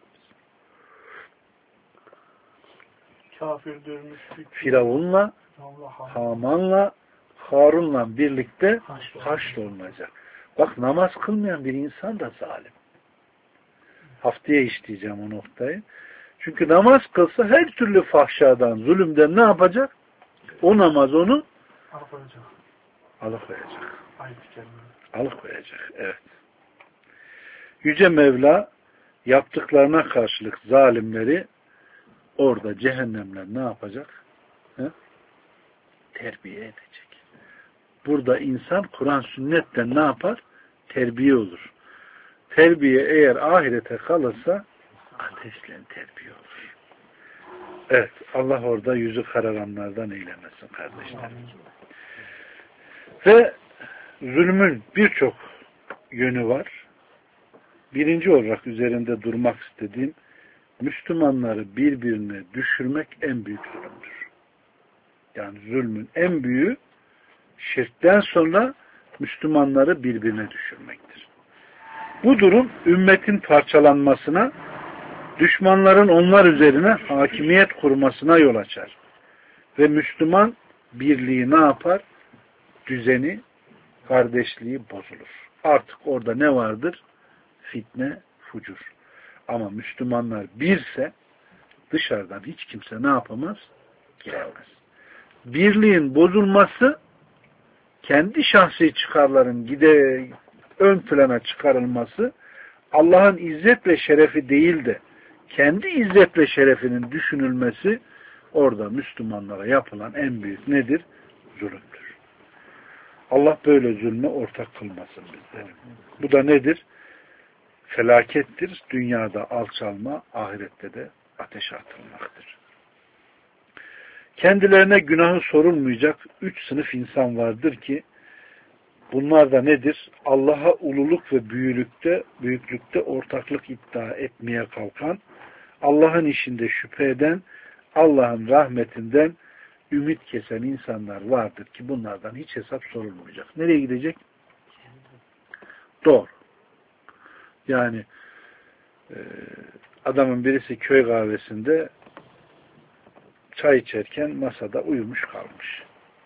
Kafirdir, müşrik. Firavun'la, Haman'la, Harun'la birlikte haşrolunacak. Bak namaz kılmayan bir insan da zalim. Haftaya işleyeceğim o noktayı. Çünkü namaz kılsa her türlü fahşadan, zulümden ne yapacak? O namaz onu alıkoyacak. Alıkoyacak. Evet. Yüce Mevla yaptıklarına karşılık zalimleri orada cehennemler ne yapacak? He? Terbiye edecek. Burada insan Kur'an sünnetten ne yapar? Terbiye olur. Terbiye eğer ahirete kalırsa ateşle terbiye olur. Evet. Allah orada yüzü kararanlardan eylemesin kardeşlerim. Ve zulmün birçok yönü var. Birinci olarak üzerinde durmak istediğim, Müslümanları birbirine düşürmek en büyük zulümdür. Yani zulmün en büyüğü şirkten sonra Müslümanları birbirine düşürmektir. Bu durum ümmetin parçalanmasına, düşmanların onlar üzerine hakimiyet kurmasına yol açar. Ve Müslüman birliği ne yapar? Düzeni, kardeşliği bozulur. Artık orada ne vardır? Fitne, fucur. Ama Müslümanlar birse dışarıdan hiç kimse ne yapamaz? Giremez. Birliğin bozulması, kendi şahsi çıkarların ön plana çıkarılması, Allah'ın izzet ve şerefi değil de kendi izzet ve şerefinin düşünülmesi, orada Müslümanlara yapılan en büyük nedir? Zulümdür. Allah böyle zulme ortak kılmasın bizleri. Bu da nedir? Felakettir. Dünyada alçalma, ahirette de ateşe atılmaktır. Kendilerine günahı sorulmayacak 3 sınıf insan vardır ki, bunlar da nedir? Allah'a ululuk ve büyüklükte ortaklık iddia etmeye kalkan, Allah'ın işinde şüphe eden, Allah'ın rahmetinden ümit kesen insanlar vardır ki bunlardan hiç hesap sorulmayacak. Nereye gidecek? Doğru. Yani adamın birisi köy kahvesinde çay içerken masada uyumuş kalmış.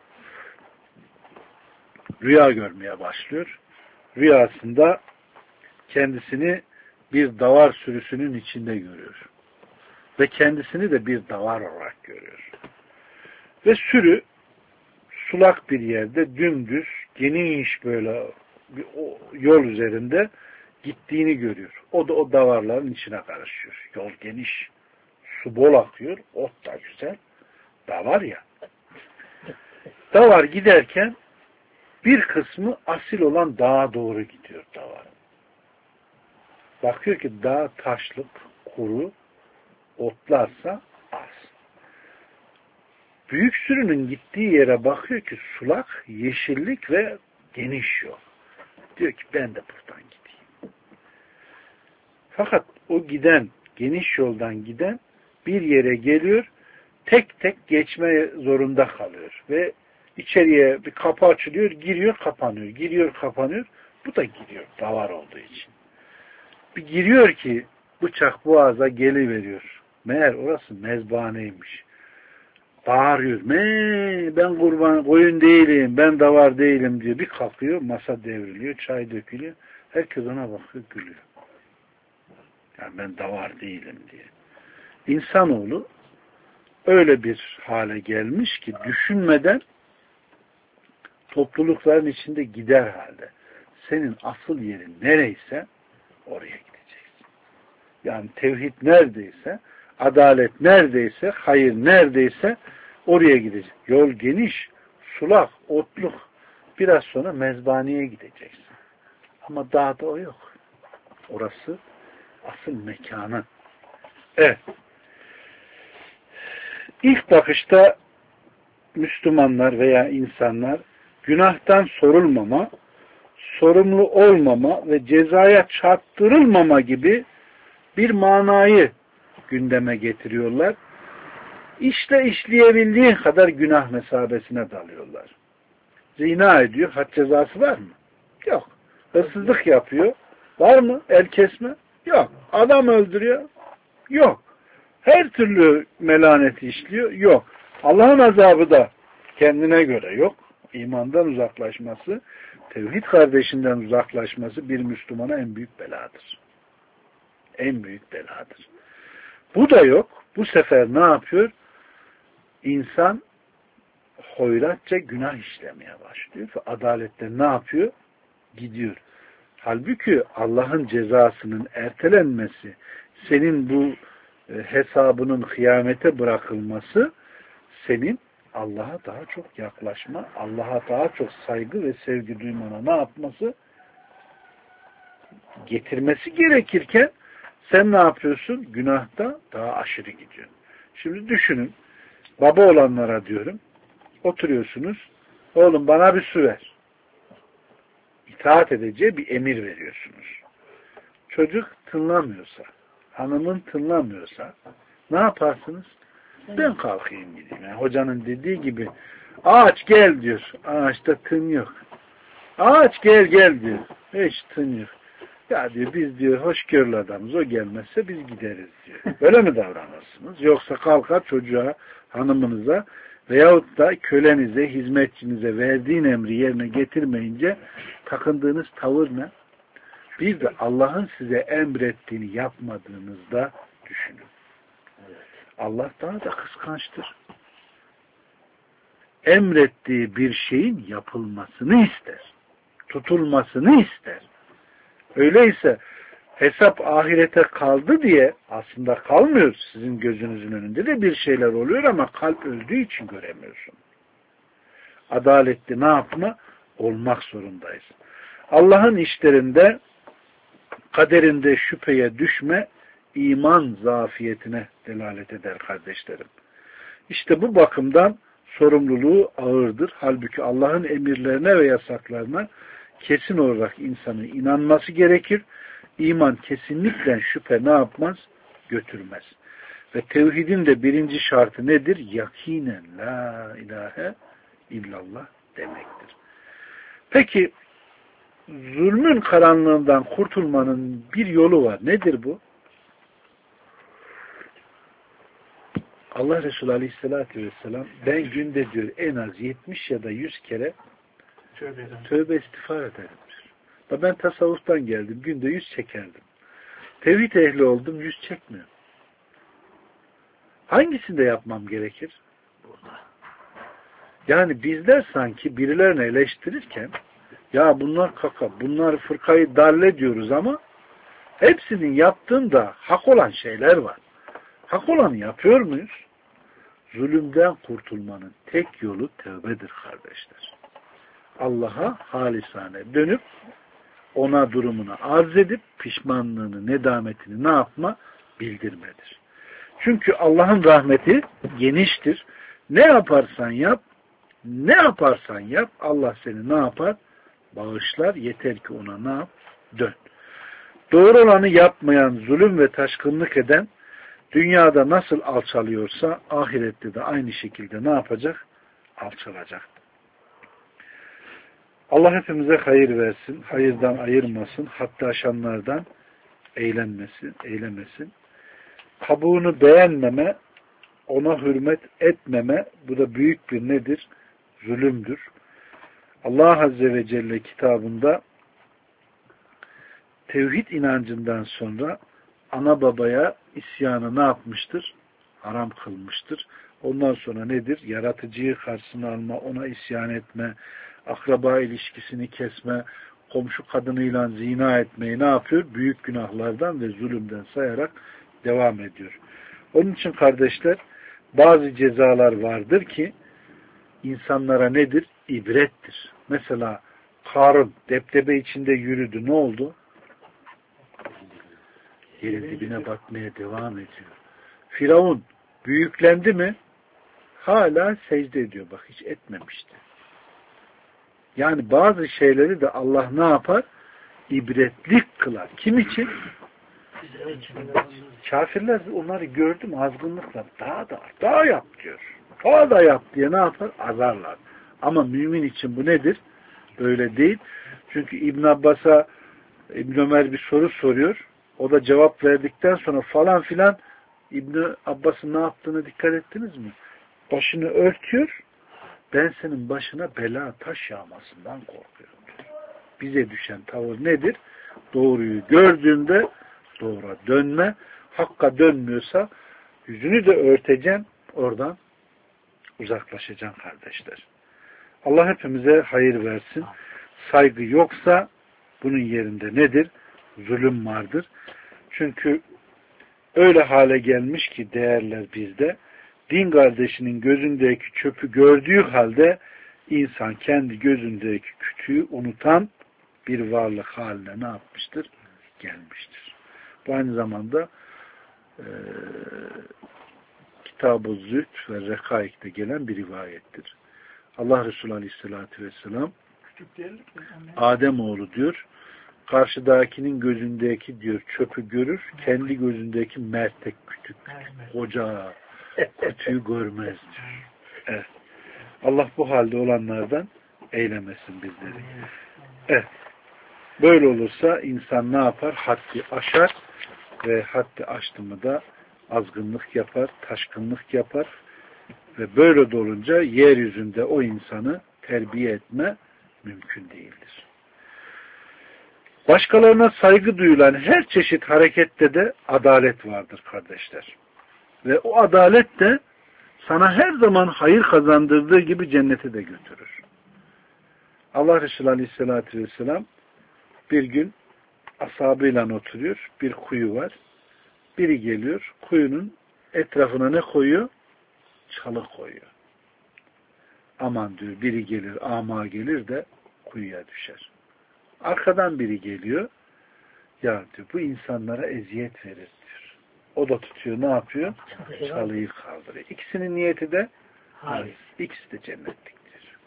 Rüya görmeye başlıyor. Rüyasında kendisini bir davar sürüsünün içinde görüyor. Ve kendisini de bir davar olarak görüyor. Ve sürü sulak bir yerde dümdüz, geniş böyle bir yol üzerinde gittiğini görüyor. O da o davarların içine karışıyor. Yol geniş. Su bol akıyor. Ot da güzel. Davar ya. Davar giderken bir kısmı asil olan dağa doğru gidiyor davar. Bakıyor ki dağ taşlık, kuru, otlarsa az. Büyük sürünün gittiği yere bakıyor ki sulak, yeşillik ve geniş yol. Diyor ki ben de buradan gideyim. Fakat o giden, geniş yoldan giden bir yere geliyor, tek tek geçme zorunda kalıyor. Ve içeriye bir kapı açılıyor, giriyor, kapanıyor. Giriyor, kapanıyor. Bu da giriyor, davar olduğu için. Bir giriyor ki bıçak boğaza geliveriyor. Meğer orası mezbaneymiş. Bağırıyor. Ben koyun değilim, ben davar değilim diyor. Bir kalkıyor, masa devriliyor, çay dökülüyor. Herkes ona bakıyor, gülüyor. Yani ben davar değilim diye. İnsanoğlu öyle bir hale gelmiş ki düşünmeden toplulukların içinde gider halde. Senin asıl yerin nereyse oraya gideceksin. Yani tevhid neredeyse, adalet neredeyse, hayır neredeyse oraya gideceksin. Yol geniş, sulak, otluk. Biraz sonra mezbaneye gideceksin. Ama dağda o yok. Orası asıl mekanı. Evet. İlk bakışta Müslümanlar veya insanlar günahtan sorulmama, sorumlu olmama ve cezaya çarptırılmama gibi bir manayı gündeme getiriyorlar. İşleyebildiği kadar günah mesabesine dalıyorlar. Zina ediyor, had cezası var mı? Yok. Hırsızlık yapıyor. Var mı? El kesme? Yok. Adam öldürüyor? Yok. Her türlü melaneti işliyor? Yok. Allah'ın azabı da kendine göre yok. İmandan uzaklaşması, tevhid kardeşinden uzaklaşması bir Müslümana en büyük beladır. En büyük beladır. Bu da yok. Bu sefer ne yapıyor? İnsan hoyratça günah işlemeye başlıyor ve adalette ne yapıyor? Gidiyor. Halbuki Allah'ın cezasının ertelenmesi, senin bu hesabının kıyamete bırakılması senin Allah'a daha çok yaklaşma, Allah'a daha çok saygı ve sevgi duymana ne yapması? Getirmesi gerekirken sen ne yapıyorsun? Günahta daha aşırı gidiyorsun. Şimdi düşünün, baba olanlara diyorum, oturuyorsunuz, oğlum bana bir su ver. İtaat edeceği bir emir veriyorsunuz. Çocuk tınlamıyorsa, hanımın tınlamıyorsa ne yaparsınız? Ben kalkayım gideyim. Yani hocanın dediği gibi ağaç gel diyor. Ağaçta tın yok. Ağaç gel diyor. Hiç tın yok. Ya diyor biz diyor hoşgörülü adamız. O gelmezse biz gideriz diyor. Böyle mi davranırsınız? Yoksa kalkar çocuğa, hanımınıza veyahut da kölenize, hizmetçinize verdiğin emri yerine getirmeyince takındığınız tavır ne? Bir de Allah'ın size emrettiğini yapmadığınızda düşünün. Allah daha da kıskançtır. Emrettiği bir şeyin yapılmasını ister. Tutulmasını ister. Öyleyse hesap ahirete kaldı diye aslında kalmıyor, sizin gözünüzün önünde de bir şeyler oluyor ama kalp öldüğü için göremiyorsun. Adaletli ne yapma? Olmak zorundayız. Allah'ın işlerinde kaderinde şüpheye düşme iman zafiyetine delalet eder kardeşlerim. İşte bu bakımdan sorumluluğu ağırdır. Halbuki Allah'ın emirlerine ve yasaklarına kesin olarak insanın inanması gerekir. İman kesinlikle şüphe ne yapmaz? Götürmez. Ve tevhidin de birinci şartı nedir? Yakinen la ilahe illallah demektir. Peki zulmün karanlığından kurtulmanın bir yolu var. Nedir bu? Allah Resulü Aleyhisselatü Vesselam ben günde diyor en az 70 ya da 100 kere tövbe istiğfar ederim diyor. Ben tasavvuftan geldim. Günde 100 çekerdim. Tevhid ehli oldum. 100 çekmiyorum. Hangisini de yapmam gerekir? Burada. Yani bizler sanki birilerini eleştirirken ya bunlar kaka, bunlar fırkayı dalle diyoruz ama hepsinin yaptığında hak olan şeyler var. Hak olanı yapıyor muyuz? Zulümden kurtulmanın tek yolu tevbedir kardeşler. Allah'a halisane dönüp ona durumunu arz edip pişmanlığını, nedametini ne yapma? Bildirmedir. Çünkü Allah'ın rahmeti geniştir. Ne yaparsan yap, ne yaparsan yap Allah seni ne yapar? Bağışlar. Yeter ki ona ne yap? Dön. Doğru olanı yapmayan, zulüm ve taşkınlık eden dünyada nasıl alçalıyorsa ahirette de aynı şekilde ne yapacak? Alçalacak. Allah hepimize hayır versin, hayırdan ayırmasın, hatta aşanlardan eylemesin. Kabuğunu beğenmeme, ona hürmet etmeme, bu da büyük bir nedir? Zulümdür. Allah Azze ve Celle kitabında tevhid inancından sonra ana babaya isyanı ne yapmıştır? Haram kılmıştır. Ondan sonra nedir? Yaratıcıyı karşısına alma, ona isyan etme, akraba ilişkisini kesme, komşu kadınıyla zina etmeyi ne yapıyor? Büyük günahlardan ve zulümden sayarak devam ediyor. Onun için kardeşler bazı cezalar vardır ki insanlara nedir? İbrettir. Mesela Karun deptebe içinde yürüdü. Ne oldu? Yerin dibine bakmaya devam ediyor. Firavun büyüklendi mi? Hala secde ediyor. Bak hiç etmemişti. Yani bazı şeyleri de Allah ne yapar? İbretlik kılar. Kim için? Kafirler onları gördüm azgınlıkla. Daha yap diyor. Daha da yap diye ne yapar? Azarlar. Ama mümin için bu nedir? Böyle değil. Çünkü İbn Abbas'a İbn Ömer bir soru soruyor. O da cevap verdikten sonra falan filan İbn Abbas'ın ne yaptığını dikkat ettiniz mi? Başını örtüyor. Ben senin başına bela taş yağmasından korkuyorum diyor. Bize düşen tavır nedir? Doğruyu gördüğünde doğruya dönme. Hakka dönmüyorsa yüzünü de örteceksin. Oradan uzaklaşacaksın kardeşler. Allah hepimize hayır versin. Saygı yoksa bunun yerinde nedir? Zulüm vardır. Çünkü öyle hale gelmiş ki değerler bizde, din kardeşinin gözündeki çöpü gördüğü halde insan kendi gözündeki kütüğü unutan bir varlık haline ne yapmıştır? Gelmiştir. Bu aynı zamanda Kitab-ı Zühd ve Rekaik'te gelen bir rivayettir. Allah Resulü Aleyhisselatü Vesselam Ademoğlu diyor, karşıdakinin gözündeki diyor çöpü görür, kendi gözündeki mertek kütük, koca kütüğü görmez diyor. Evet. Allah bu halde olanlardan eylemesin bizleri. Evet. Böyle olursa insan ne yapar? Haddi aşar ve haddi aştı mı da azgınlık yapar, taşkınlık yapar ve böyle de olunca yeryüzünde o insanı terbiye etme mümkün değildir. Başkalarına saygı duyulan her çeşit harekette de adalet vardır kardeşler. Ve o adalet de sana her zaman hayır kazandırdığı gibi cennete de götürür. Allah Resulü Aleyhisselatü Vesselam bir gün ashabıyla oturuyor. Bir kuyu var. Biri geliyor. Kuyunun etrafına ne koyuyor? Çalı koyuyor. Aman diyor, biri gelir, ama gelir de kuyuya düşer. Arkadan biri geliyor. Ya diyor, bu insanlara eziyet verir diyor. O da tutuyor, ne yapıyor? Çalıyı kaldırıyor. İkisinin niyeti de hayır. İkisi de cennetliktir.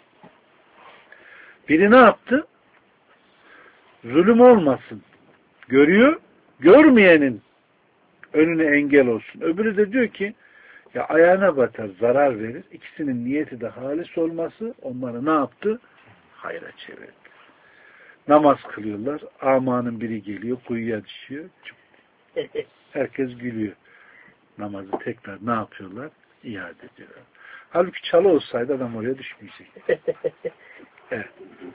Biri ne yaptı? Zulüm olmasın. Görüyor, görmeyenin önüne engel olsun. Öbürü de diyor ki, ya ayağına batar, zarar verir. İkisinin niyeti de halis olması, onları ne yaptı? Hayra çevirdi. Namaz kılıyorlar. Amanın biri geliyor, kuyuya düşüyor. Herkes gülüyor. Namazı tekrar ne yapıyorlar? İade ediyorlar. Halbuki çalı olsaydı adam oraya düşmeyecek. Evet.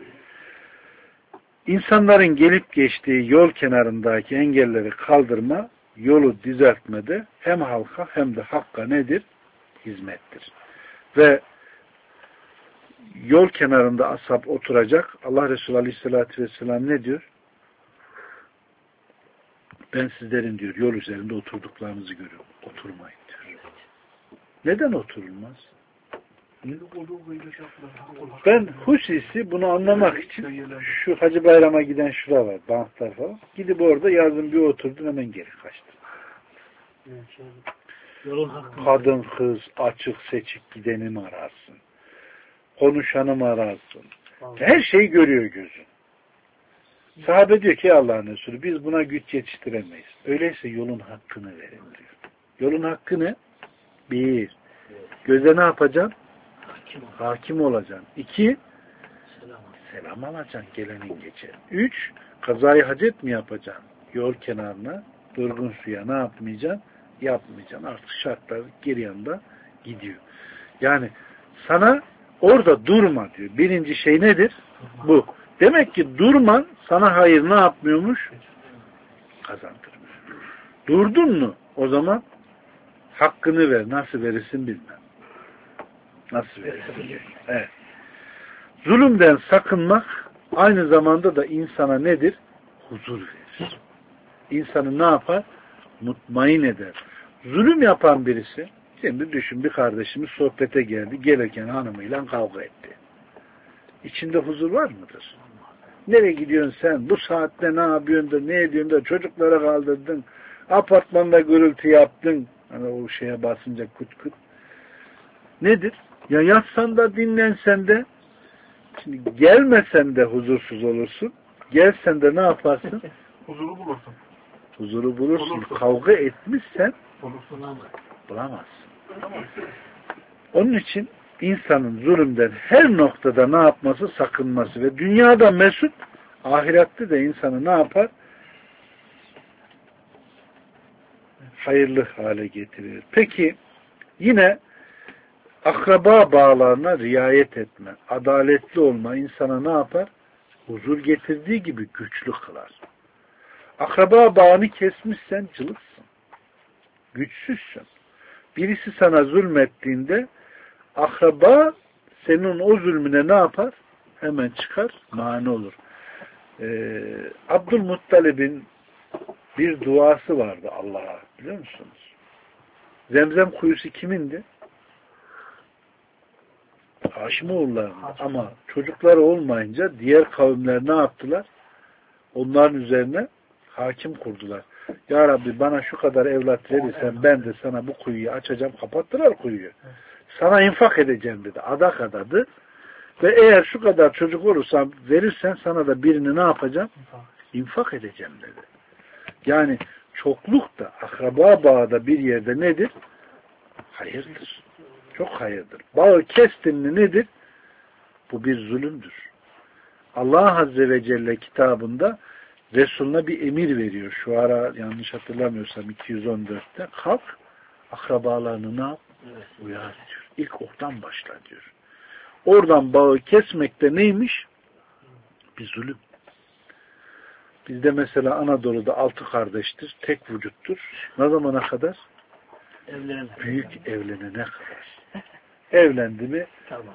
İnsanların gelip geçtiği yol kenarındaki engelleri kaldırma, yolu düzeltmede hem halka hem de hakka nedir? Hizmettir. Ve yol kenarında ashab oturacak. Allah Resulü Aleyhisselatü Vesselam ne diyor? Ben sizlerin diyor yol üzerinde oturduklarınızı görüyorum. Oturmayın diyor. Neden oturulmaz? Ben husisi bunu anlamak için şu Hacı Bayram'a giden şura var. Banklar falan. Gidip orada yazın bir oturdum, hemen geri kaçtım. Kadın kız açık seçik gideni mi ararsın? Konuşanı mı ararsın? Her şeyi görüyor gözün. Sahabe diyor ki Allah'ın Resulü, biz buna güç yetiştiremeyiz. Öyleyse yolun hakkını verin diyor. Yolun hakkı ne? Bir, göze ne yapacaksın? Hakim olacaksın. İki, selam alacaksın gelenin geçen. Üç, kazayı hacet mi yapacaksın? Yol kenarına, durgun suya ne yapmayacaksın? Yapmayacaksın. Artık şartlar geri yanında gidiyor. Yani sana orada durma diyor. Birinci şey nedir? Bu. Demek ki durman sana hayır ne yapmıyormuş? Kazandırmıyor. Durdun mu? O zaman hakkını ver. Nasıl verirsin bilmem. Nasıl verirsin? Evet. Zulümden sakınmak aynı zamanda da insana nedir? Huzur verir. İnsanı ne yapar? Mutmain eder. Zulüm yapan birisi, şimdi düşün, bir kardeşimiz sohbete geldi, gelirken hanımıyla kavga etti. İçinde huzur var mıdır? Nereye gidiyorsun sen? Bu saatte ne yapıyorsun da, ne ediyorsun da, çocuklara kaldırdın, apartmanda gürültü yaptın, hani o şeye basınca kut kut. Nedir? Ya yatsan da dinlensen de, şimdi gelmesen de huzursuz olursun, gelsen de ne yaparsın? Huzuru bulursun. Huzuru bulursun. Kavga etmişsen bulamazsın. Onun için insanın zulümden her noktada ne yapması? Sakınması ve dünyada mesut, ahirette de insanı ne yapar? Hayırlı hale getirir. Peki yine akraba bağlarına riayet etme, adaletli olma insana ne yapar? Huzur getirdiği gibi güçlü kılar. Akraba bağını kesmişsen cılıksın. Güçsüzsün. Birisi sana zulmettiğinde akraba senin o zulmüne ne yapar? Hemen çıkar, mani olur. Abdülmuttalib'in bir duası vardı Allah'a. Biliyor musunuz? Zemzem kuyusu kimindi? Haşimoğulları'nın. Ama çocukları olmayınca diğer kavimler ne yaptılar? Onların üzerine hakim kurdular. Ya Rabbi bana şu kadar evlat verirsen ben de sana bu kuyuyu açacağım. Kapattılar kuyuyu. Sana infak edeceğim dedi. Adak adadı. Ve eğer şu kadar çocuk olursam verirsen sana da birini ne yapacağım? İnfak edeceğim dedi. Yani çokluk da akraba bağı da bir yerde nedir? Hayırdır. Çok hayırdır. Bağı kestin mi nedir? Bu bir zulümdür. Allah Azze ve Celle kitabında Resulüne bir emir veriyor. Şu ara yanlış hatırlamıyorsam 214'te kalk akrabalarını ne yap? Uyar diyor. İlk oradan başla diyor. Oradan bağı kesmekte neymiş? Bir zulüm. Bizde mesela Anadolu'da 6 kardeştir. Tek vücuttur. Ne zamana kadar? Büyük evlenene kadar. Evlendi mi? Tamam.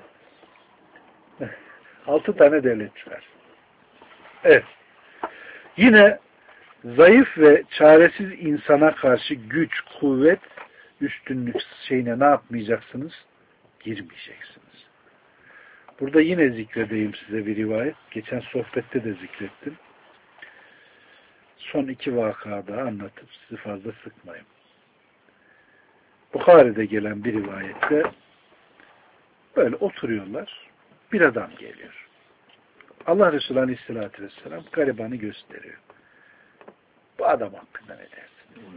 6 tane devlet çıkar. Evet. Yine zayıf ve çaresiz insana karşı güç, kuvvet, üstünlük şeyine ne yapmayacaksınız? Girmeyeceksiniz. Burada yine zikredeyim size bir rivayet. Geçen sohbette de zikrettim. Son 2 vakada anlatıp sizi fazla sıkmayayım. Bukhari'de gelen bir rivayette böyle oturuyorlar. Bir adam geliyor. Allah Resulü Aleyhisselatü Vesselam garibanı gösteriyor. Bu adam hakkında ne dersiniz?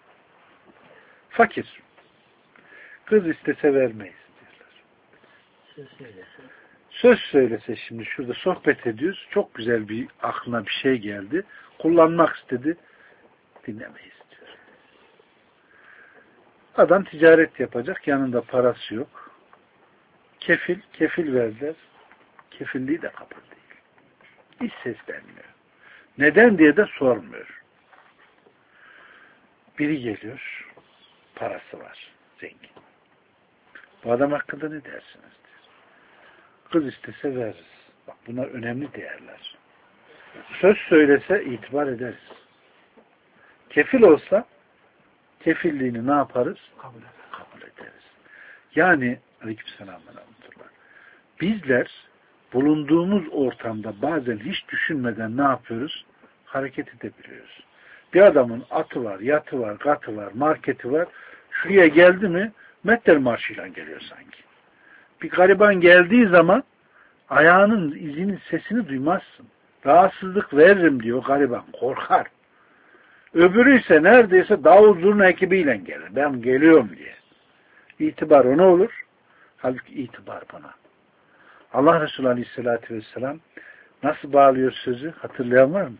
Fakir. Kız istese vermeyiz diyorlar. Söz söylese şimdi şurada sohbet ediyoruz. Çok güzel bir aklına bir şey geldi. Kullanmak istedi. Dinlemeyiz diyor. Adam ticaret yapacak. Yanında parası yok. Kefil verdiler. Kefilliği de kabul değil. Hiç seslenmiyor. Neden diye de sormuyor. Biri geliyor. Parası var. Zengin. Bu adam hakkında ne dersiniz diyor. Kız istese veririz. Bak bunlar önemli değerler. Söz söylese itibar ederiz. Kefil olsa kefilliğini ne yaparız? Kabul ederiz. Yani aleykümselam ve rahmetullah. Bizler bulunduğumuz ortamda bazen hiç düşünmeden ne yapıyoruz? Hareket edebiliyoruz. Bir adamın atı var, yatı var, katı var, marketi var. Şuraya geldi mi Metter marşıyla geliyor sanki. Bir gariban geldiği zaman ayağının izinin sesini duymazsın. Rahatsızlık veririm diyor gariban. Korkar. Öbürü ise neredeyse davul zurna ekibiyle gelir. Ben geliyorum diye. İtibar ona olur. Halbuki itibar bana. Allah Resulü Aleyhisselatü Vesselam nasıl bağlıyor sözü? Hatırlayan var mı?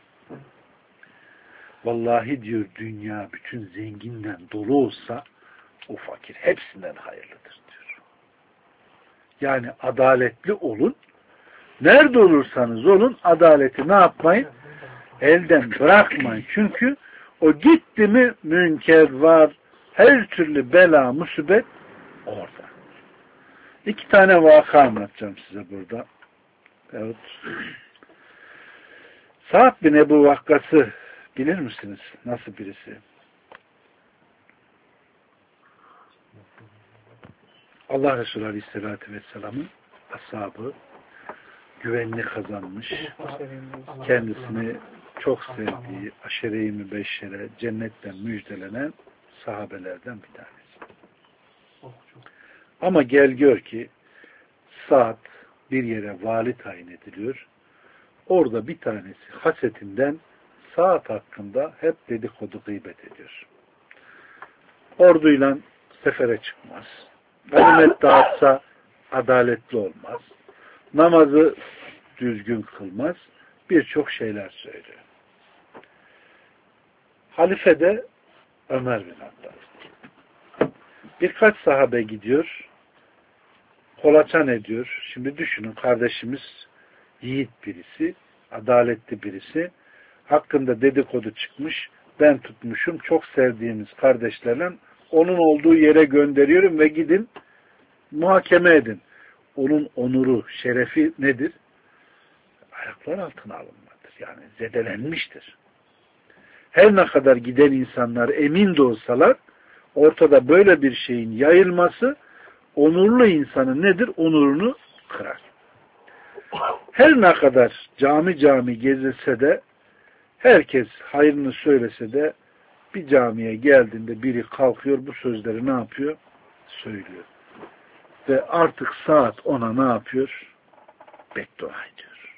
Vallahi diyor dünya bütün zenginden dolu olsa o fakir hepsinden hayırlıdır diyor. Yani adaletli olun. Nerede olursanız olun adaleti ne yapmayın? Elden bırakmayın. Çünkü o gitti mi münker var. Her türlü bela, musibet orada. 2 tane vaka anlatacağım size burada. Evet. Sa'd bin Ebu Vakkas'ı bilir misiniz? Nasıl birisi? Allah Resulü Aleyhisselatü Vesselam'ın ashabı güvenini kazanmış. Kendisini çok sevdiği aşere-i mübeşşere cennetten müjdelenen sahabelerden bir tanesi. Ama gel gör ki Sa'd bir yere vali tayin ediliyor. Orada bir tanesi hasetinden Sa'd hakkında hep dedikodu gıybet ediyor. Orduyla sefere çıkmaz. Ganimet dağıtsa adaletli olmaz. Namazı düzgün kılmaz. Birçok şeyler söylüyor. Halife de Ömer bin Hattab. Birkaç sahabe gidiyor. Kolaçan ediyor. Şimdi düşünün kardeşimiz yiğit birisi, adaletli birisi. Hakkında dedikodu çıkmış. Ben tutmuşum. Çok sevdiğimiz kardeşlerle onun olduğu yere gönderiyorum ve gidin muhakeme edin. Onun onuru, şerefi nedir? Ayaklar altına alınmadır. Yani zedelenmiştir. Her ne kadar giden insanlar emin de olsalar, ortada böyle bir şeyin yayılması onurlu insanın nedir? Onurunu kırar. Her ne kadar cami gezilse de, herkes hayrını söylese de, bir camiye geldiğinde biri kalkıyor, bu sözleri ne yapıyor? Söylüyor. Ve artık saat ona ne yapıyor? Beddua ediyor.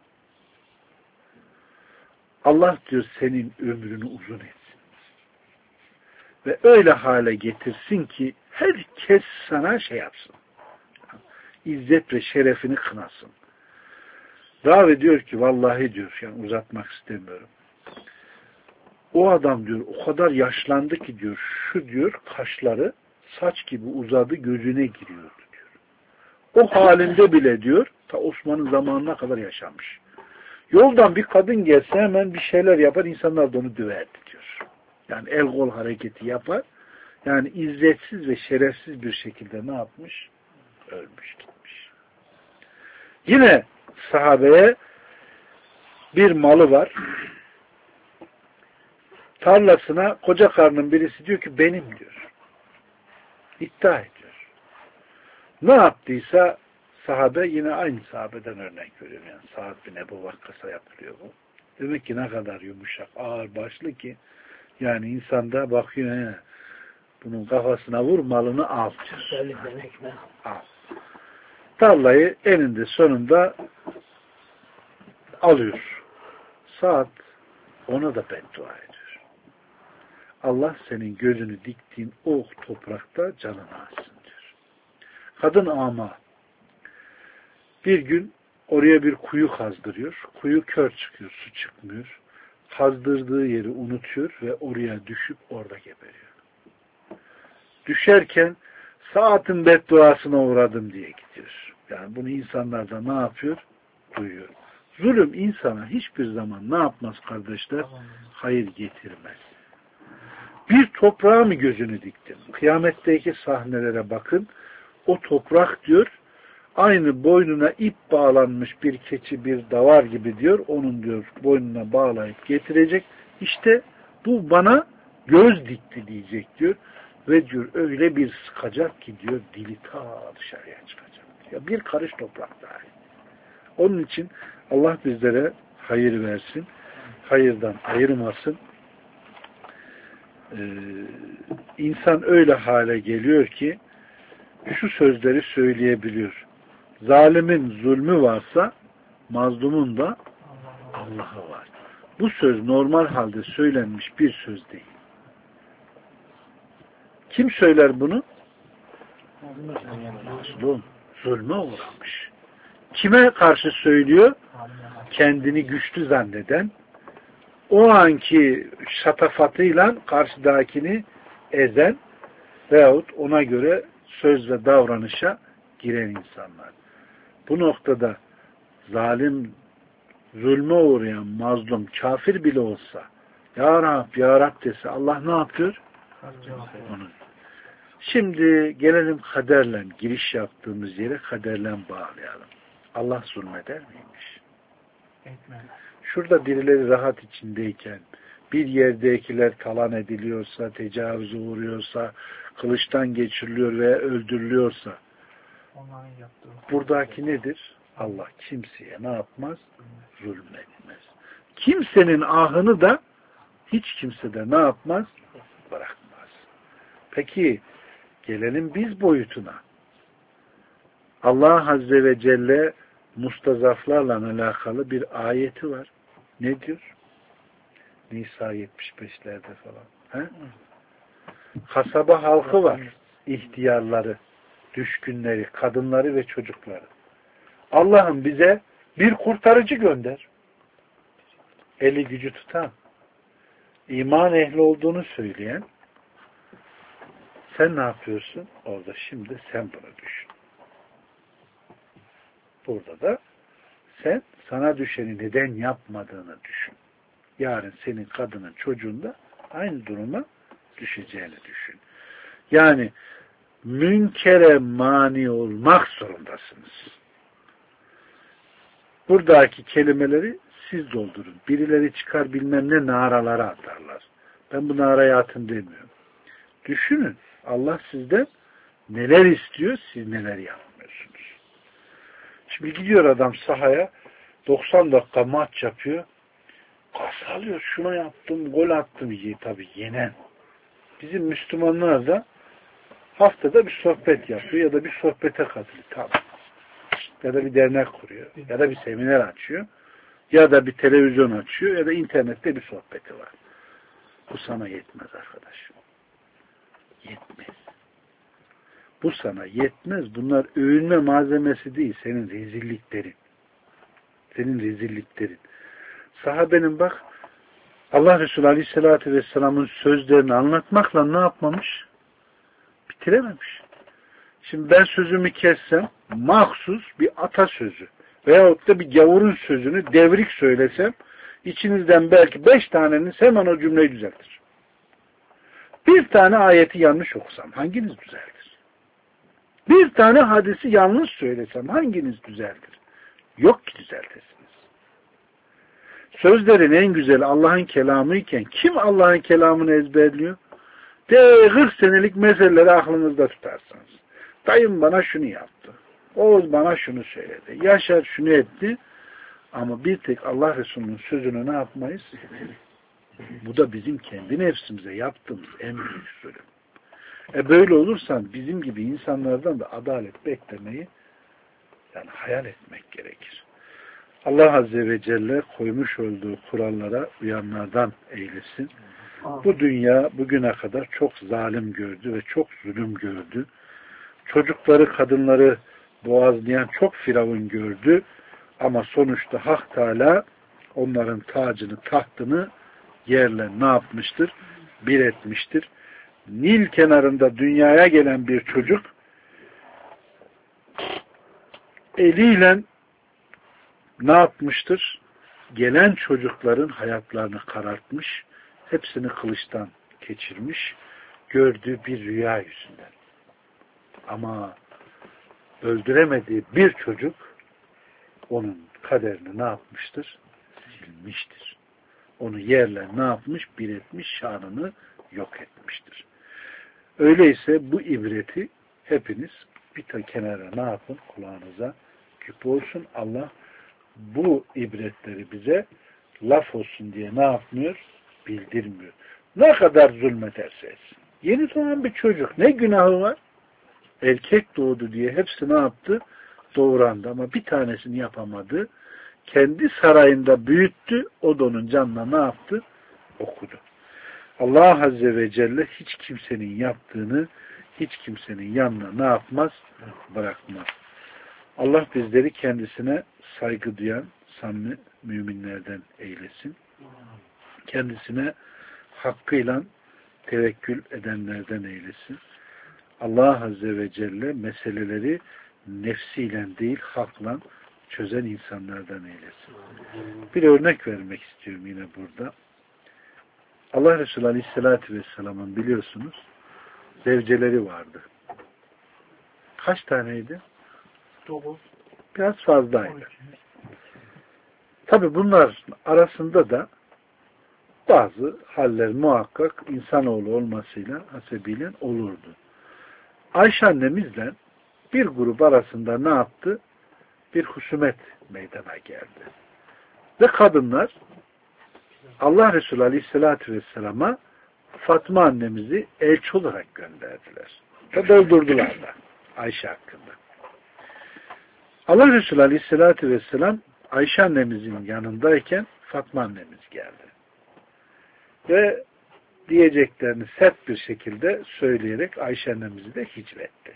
Allah diyor senin ömrünü uzun etsin. Ve öyle hale getirsin ki herkes sana şey yapsın. İzzet ve şerefini kınasın. Ravi diyor ki vallahi diyor, yani uzatmak istemiyorum. O adam diyor o kadar yaşlandı ki diyor, şu diyor kaşları saç gibi uzadı, gözüne giriyordu diyor. O halinde bile diyor ta Osman'ın zamanına kadar yaşamış. Yoldan bir kadın gelse hemen bir şeyler yapar, insanlar da onu döverdi diyor. Yani el kol hareketi yapar. Yani izzetsiz ve şerefsiz bir şekilde ne yapmış? Ölmüş gitmiş. Yine sahabeye bir malı var. Tarlasına koca karının birisi diyor ki benim diyor. İddia ediyor. Ne yaptıysa sahabe, yine aynı sahabeden örnek veriyorum. Yani Sa'd bin Ebu Vakkas'a yapılıyor bu. Demek ki ne kadar yumuşak, ağır başlı ki yani insanda bakıyor, bunun kafasına vur, malını al diyor. Al. Tarlayı eninde sonunda alıyor. Sa'd ona da beddua ediyor. Allah senin gözünü diktiğin o toprakta canını alsın diyor. Kadın ama bir gün oraya bir kuyu kazdırıyor. Kuyu kör çıkıyor, su çıkmıyor. Kazdırdığı yeri unutuyor ve oraya düşüp orada geberiyor. Düşerken Sa'd'ın bedduasına uğradım diye gidiyor. Yani bunu insanlar da ne yapıyor? Duyuyor. Zulüm insana hiçbir zaman ne yapmaz kardeşler? Hayır getirmez. Bir toprağa mı gözünü diktin? Kıyametteki sahnelere bakın. O toprak diyor, aynı boynuna ip bağlanmış bir keçi, bir davar gibi diyor. Onun diyor boynuna bağlayıp getirecek. İşte bu bana göz dikti diyecek diyor. Ve diyor öyle bir sıkacak ki diyor dili ta dışarıya çıkacak. Ya bir karış toprak dahi. Onun için Allah bizlere hayır versin. Hayırdan ayırmasın. İnsan öyle hale geliyor ki şu sözleri söyleyebiliyor. Zalimin zulmü varsa mazlumun da Allah'ı var. Bu söz normal halde söylenmiş bir söz değil. Kim söyler bunu? Mazlum. Zulme uğramış. Kime karşı söylüyor? Kendini güçlü zanneden, o anki şatafatıyla karşıdakini ezen veyahut ona göre söz ve davranışa giren insanlar. Bu noktada zalim, zulme uğrayan, mazlum, kafir bile olsa Ya Rab, Ya Rab dese Allah ne yapıyor? Onu. Şimdi gelelim kaderle, giriş yaptığımız yere kaderle bağlayalım. Allah zulmeder miymiş? Etmez. Şurada birileri rahat içindeyken, bir yerdekiler talan ediliyorsa, tecavüze uğruyorsa, kılıçtan geçiriliyor veya öldürülüyorsa, buradaki nedir? Allah kimseye ne yapmaz? Zulmetmez. Kimsenin ahını da hiç kimse de ne yapmaz? Bırakmaz. Peki gelelim biz boyutuna. Allah Azze ve Celle mustazaflarla alakalı bir ayeti var. Ne diyor? Nisa 75'lerde falan. He? Kasaba halkı var. İhtiyarları, düşkünleri, kadınları ve çocukları. Allah'ım bize bir kurtarıcı gönder. Eli gücü tutan, iman ehli olduğunu söyleyen, sen ne yapıyorsun? Orada şimdi sen bunu düşün. Burada da sen sana düşeni neden yapmadığını düşün. Yarın senin kadının, çocuğun da aynı duruma düşeceğini düşün. Yani münkere mani olmak zorundasınız. Buradaki kelimeleri siz doldurun. Birileri çıkar bilmem ne naralara atarlar. Ben bu naraya atın demiyorum. Düşünün. Allah sizden neler istiyor, siz neler yapmıyorsunuz. Şimdi gidiyor adam sahaya 90 dakika maç yapıyor. Kas alıyor. Şunu yaptım, gol attım. Tabii yenen. Bizim Müslümanlar da haftada bir sohbet yapıyor ya da bir sohbete katılıyor. Tamam. Ya da bir dernek kuruyor. Ya da bir seminer açıyor. Ya da bir televizyon açıyor. Ya da internette bir sohbeti var. Bu sana yetmez arkadaş. Yetmez. Bu sana yetmez. Bunlar övünme malzemesi değil. Senin rezilliklerin. Senin rezilliklerin. Sahabenin bak Allah Resulü Aleyhisselatü Vesselam'ın sözlerini anlatmakla ne yapmamış? Bitirememiş. Şimdi ben sözümü kessem mahsus bir atasözü veyahut da bir gavurun sözünü devrik söylesem içinizden belki 5 taneniz hemen o cümleyi düzeltir. Bir tane ayeti yanlış okusam hanginiz düzeltir? Bir tane hadisi yanlış söylesem hanginiz düzeltir? Yok ki düzeltesiniz. Sözlerin en güzeli Allah'ın kelamı iken kim Allah'ın kelamını ezberliyor? 40 senelik meseleleri aklınızda tutarsınız. Dayım bana şunu yaptı. Oğuz bana şunu söyledi. Yaşar şunu etti. Ama bir tek Allah Resulü'nün sözünü ne yapmayız? Bu da bizim kendi nefsimize yaptığımız en büyük zulüm. Böyle olursan bizim gibi insanlardan da adalet beklemeyi yani hayal etmek gerekir. Allah Azze ve Celle koymuş olduğu kurallara uyanlardan eylesin. Bu dünya bugüne kadar çok zalim gördü ve çok zulüm gördü. Çocukları, kadınları boğazlayan çok firavun gördü. Ama sonuçta Hak Teala onların tacını, tahtını yerle ne yapmıştır? Bir etmiştir. Nil kenarında dünyaya gelen bir çocuk eliyle ne yapmıştır? Gelen çocukların hayatlarını karartmış, hepsini kılıçtan geçirmiş, gördüğü bir rüya yüzünden. Ama öldüremediği bir çocuk onun kaderini ne yapmıştır? Silmiştir. Onu yerle ne yapmış? Bir etmiş, şanını yok etmiştir. Öyleyse bu ibreti hepiniz bir kenara ne yapın? Kulağınıza küp olsun. Allah bu ibretleri bize laf olsun diye ne yapmıyor? Bildirmiyor. Ne kadar zulmederse etsin. Yeni doğan bir çocuk ne günahı var? Erkek doğdu diye hepsi ne yaptı? Doğurandı ama bir tanesini yapamadı. Kendi sarayında büyüttü. O da onun canına ne yaptı? Okudu. Allah Azze ve Celle hiç kimsenin yaptığını hiç kimsenin yanına ne yapmaz? Bırakmaz. Allah bizleri kendisine saygı duyan samimi müminlerden eylesin. Kendisine hakkıyla tevekkül edenlerden eylesin. Allah Azze ve Celle meseleleri nefsiyle değil hakla çözen insanlardan eylesin. Bir örnek vermek istiyorum yine burada. Allah Resulü Aleyhisselatü Vesselam'ın biliyorsunuz zevceleri vardı. Kaç taneydi? 9. Biraz fazlaydı. Tabi bunlar arasında da bazı haller muhakkak insanoğlu olmasıyla hasebiyle olurdu. Ayşe annemizle bir grup arasında ne yaptı? Bir husumet meydana geldi. Ve kadınlar Allah Resulü Aleyhisselatü Vesselam'a Fatma annemizi elçi olarak gönderdiler. Ve doldurdular da Ayşe hakkında. Allah Resulü Aleyhisselatü Vesselam Ayşe annemizin yanındayken Fatma annemiz geldi. Ve diyeceklerini sert bir şekilde söyleyerek Ayşe annemizi de hicvetti.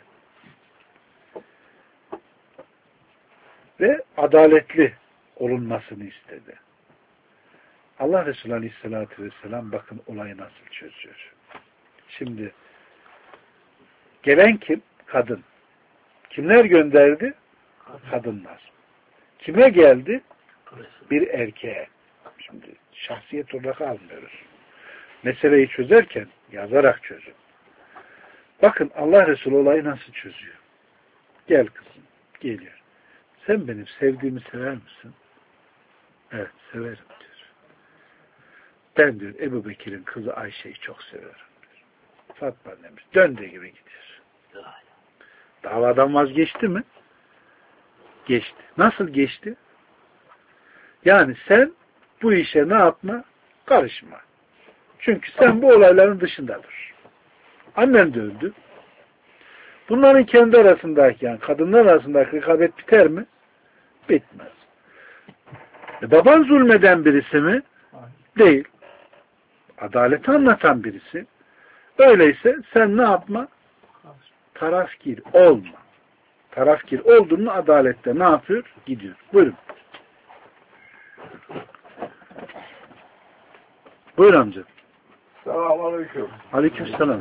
Ve adaletli olunmasını istedi. Allah Resulü Aleyhisselatü Vesselam bakın olayı nasıl çözüyor. Şimdi gelen kim? Kadın. Kimler gönderdi? Kadınlar. Kime geldi? Bir erkeğe. Şimdi şahsiyet olarak almıyoruz. Meseleyi çözerken yazarak çözün. Bakın Allah Resulü olayı nasıl çözüyor. Gel kızım. Geliyor. Sen benim sevdiğimi sever misin? Evet, severim diyor. Ben diyor Ebu Bekir'in kızı Ayşe'yi çok severim diyor. Fatma annemiz döndüğü gibi gidiyor. Davadan vazgeçti mi? Geçti. Nasıl geçti? Yani sen bu işe ne yapma? Karışma. Çünkü sen bu olayların dışında dur. Annen de öldü. Bunların kendi arasındaki, yani kadınlar arasındaki rekabet biter mi? Bitmez. Baban zulmeden birisi mi? Değil. Adaleti anlatan birisi. Öyleyse sen ne yapma? Tarafgir olma. Tarafgir olduğunu adalette ne yapıyor? Gidiyor. Buyurun. Buyur amca. Selamünaleyküm. Aleykümselam.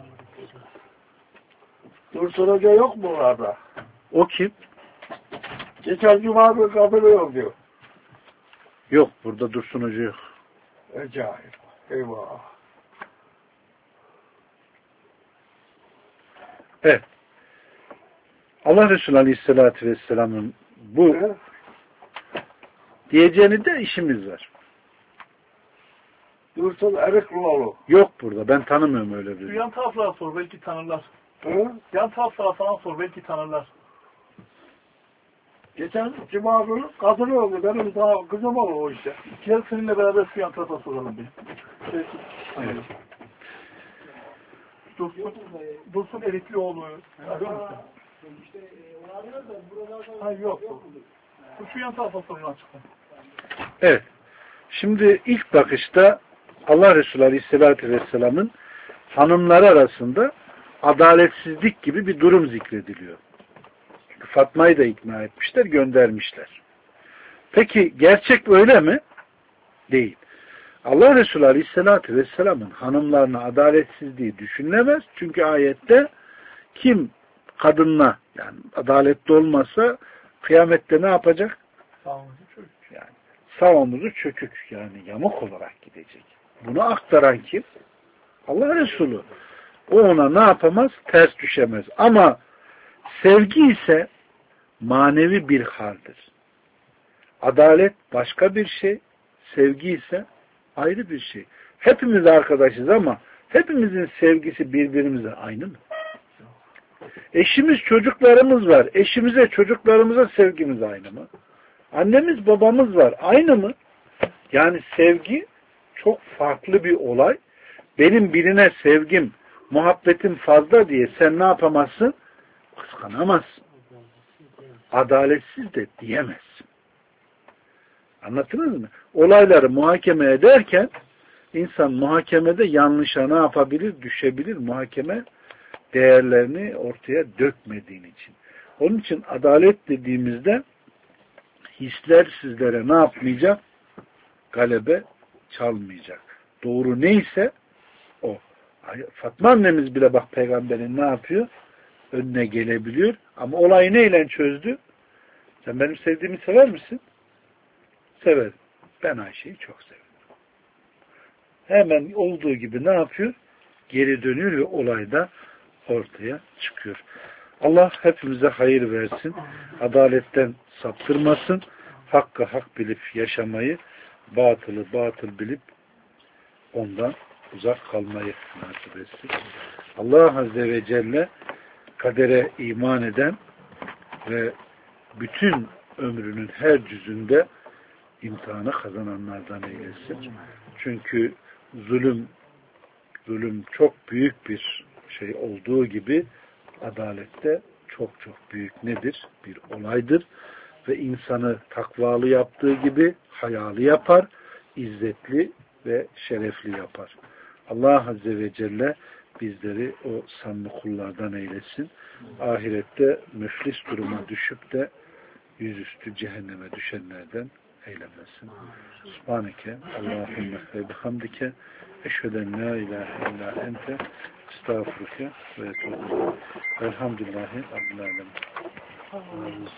Dursun Hoca yok mu orada? O kim? Geçen cuma bir katılıyor diyor. Yok. Burada Dursun Hoca yok. Cahil. Eyvah. Evet. Allah Resulü Aleyhisselatü Vesselam'ın bu diyeceğini de işimiz var. Dursun Erikloğlu. Yok burada. Ben tanımıyorum öyle Şu bir. yan taraflara sor, belki tanırlar. Hı? Yan taraflara falan sor, belki tanırlar. Geçen cuma günü katılıyordu. Benim daha kızım olur o işte. Gel seninle beraber şu yan tarafa soralım bir. Evet. Dursun Eriklioğlu. Arıyor musun? Hayır yok. Şu yan tarafa sorun açıkla. Evet. Şimdi ilk bakışta Allah Resulü Aleyhisselatü Vesselam'ın hanımları arasında adaletsizlik gibi bir durum zikrediliyor. Fatma'yı da ikna etmişler, göndermişler. Peki gerçek öyle mi? Değil. Allah Resulü Aleyhisselatü Vesselam'ın hanımlarına adaletsizliği düşünülemez. Çünkü ayette kim kadınla yani adaletli olmasa kıyamette ne yapacak? Yani sağ omuzu çökük yani yamuk olarak gidecek. Bunu aktaran kim? Allah Resulü. O ona ne yapamaz? Ters düşemez. Ama sevgi ise manevi bir haldir. Adalet başka bir şey, sevgi ise ayrı bir şey. Hepimiz arkadaşız ama hepimizin sevgisi birbirimize aynı mı? Eşimiz, çocuklarımız var. Eşimize, çocuklarımıza sevgimiz aynı mı? Annemiz, babamız var. Aynı mı? Yani sevgi çok farklı bir olay. Benim birine sevgim, muhabbetim fazla diye sen ne yapamazsın? Kıskanamazsın. Adaletsiz de diyemezsin. Anlattınız mı? Olayları muhakeme ederken insan muhakemede yanlışa ne yapabilir? Düşebilir. Muhakeme değerlerini ortaya dökmediğin için. Onun için adalet dediğimizde hisler sizlere ne yapmayacak? Galebe çalmayacak. Doğru neyse o. Fatma annemiz bile bak peygamberin ne yapıyor? Önüne gelebiliyor. Ama olayı neyle çözdü? Sen benim sevdiğimi sever misin? Severim. Ben Ayşe'yi çok severim. Hemen olduğu gibi ne yapıyor? Geri dönüyor ve olayda ortaya çıkıyor. Allah hepimize hayır versin. Adaletten saptırmasın. Hakkı hak bilip yaşamayı, batılı batıl bilip ondan uzak kalmayı nasip etsin. Allah Azze ve Celle kadere iman eden ve bütün ömrünün her cüzünde imtihanı kazananlardan eylesin. Çünkü zulüm çok büyük bir şey olduğu gibi adalette çok çok büyük nedir? Bir olaydır. Ve insanı takvalı yaptığı gibi hayalı yapar, izzetli ve şerefli yapar. Allah Azze ve Celle bizleri o samimi kullardan eylesin. Ahirette müflis duruma düşüp de yüzüstü cehenneme düşenlerden eylemesin. Subhaneke Allahümme ve bihamdike eşheden la ilahe illa ente estağfurüke ve etûbü. Elhamdülillahi Rabbil alemin.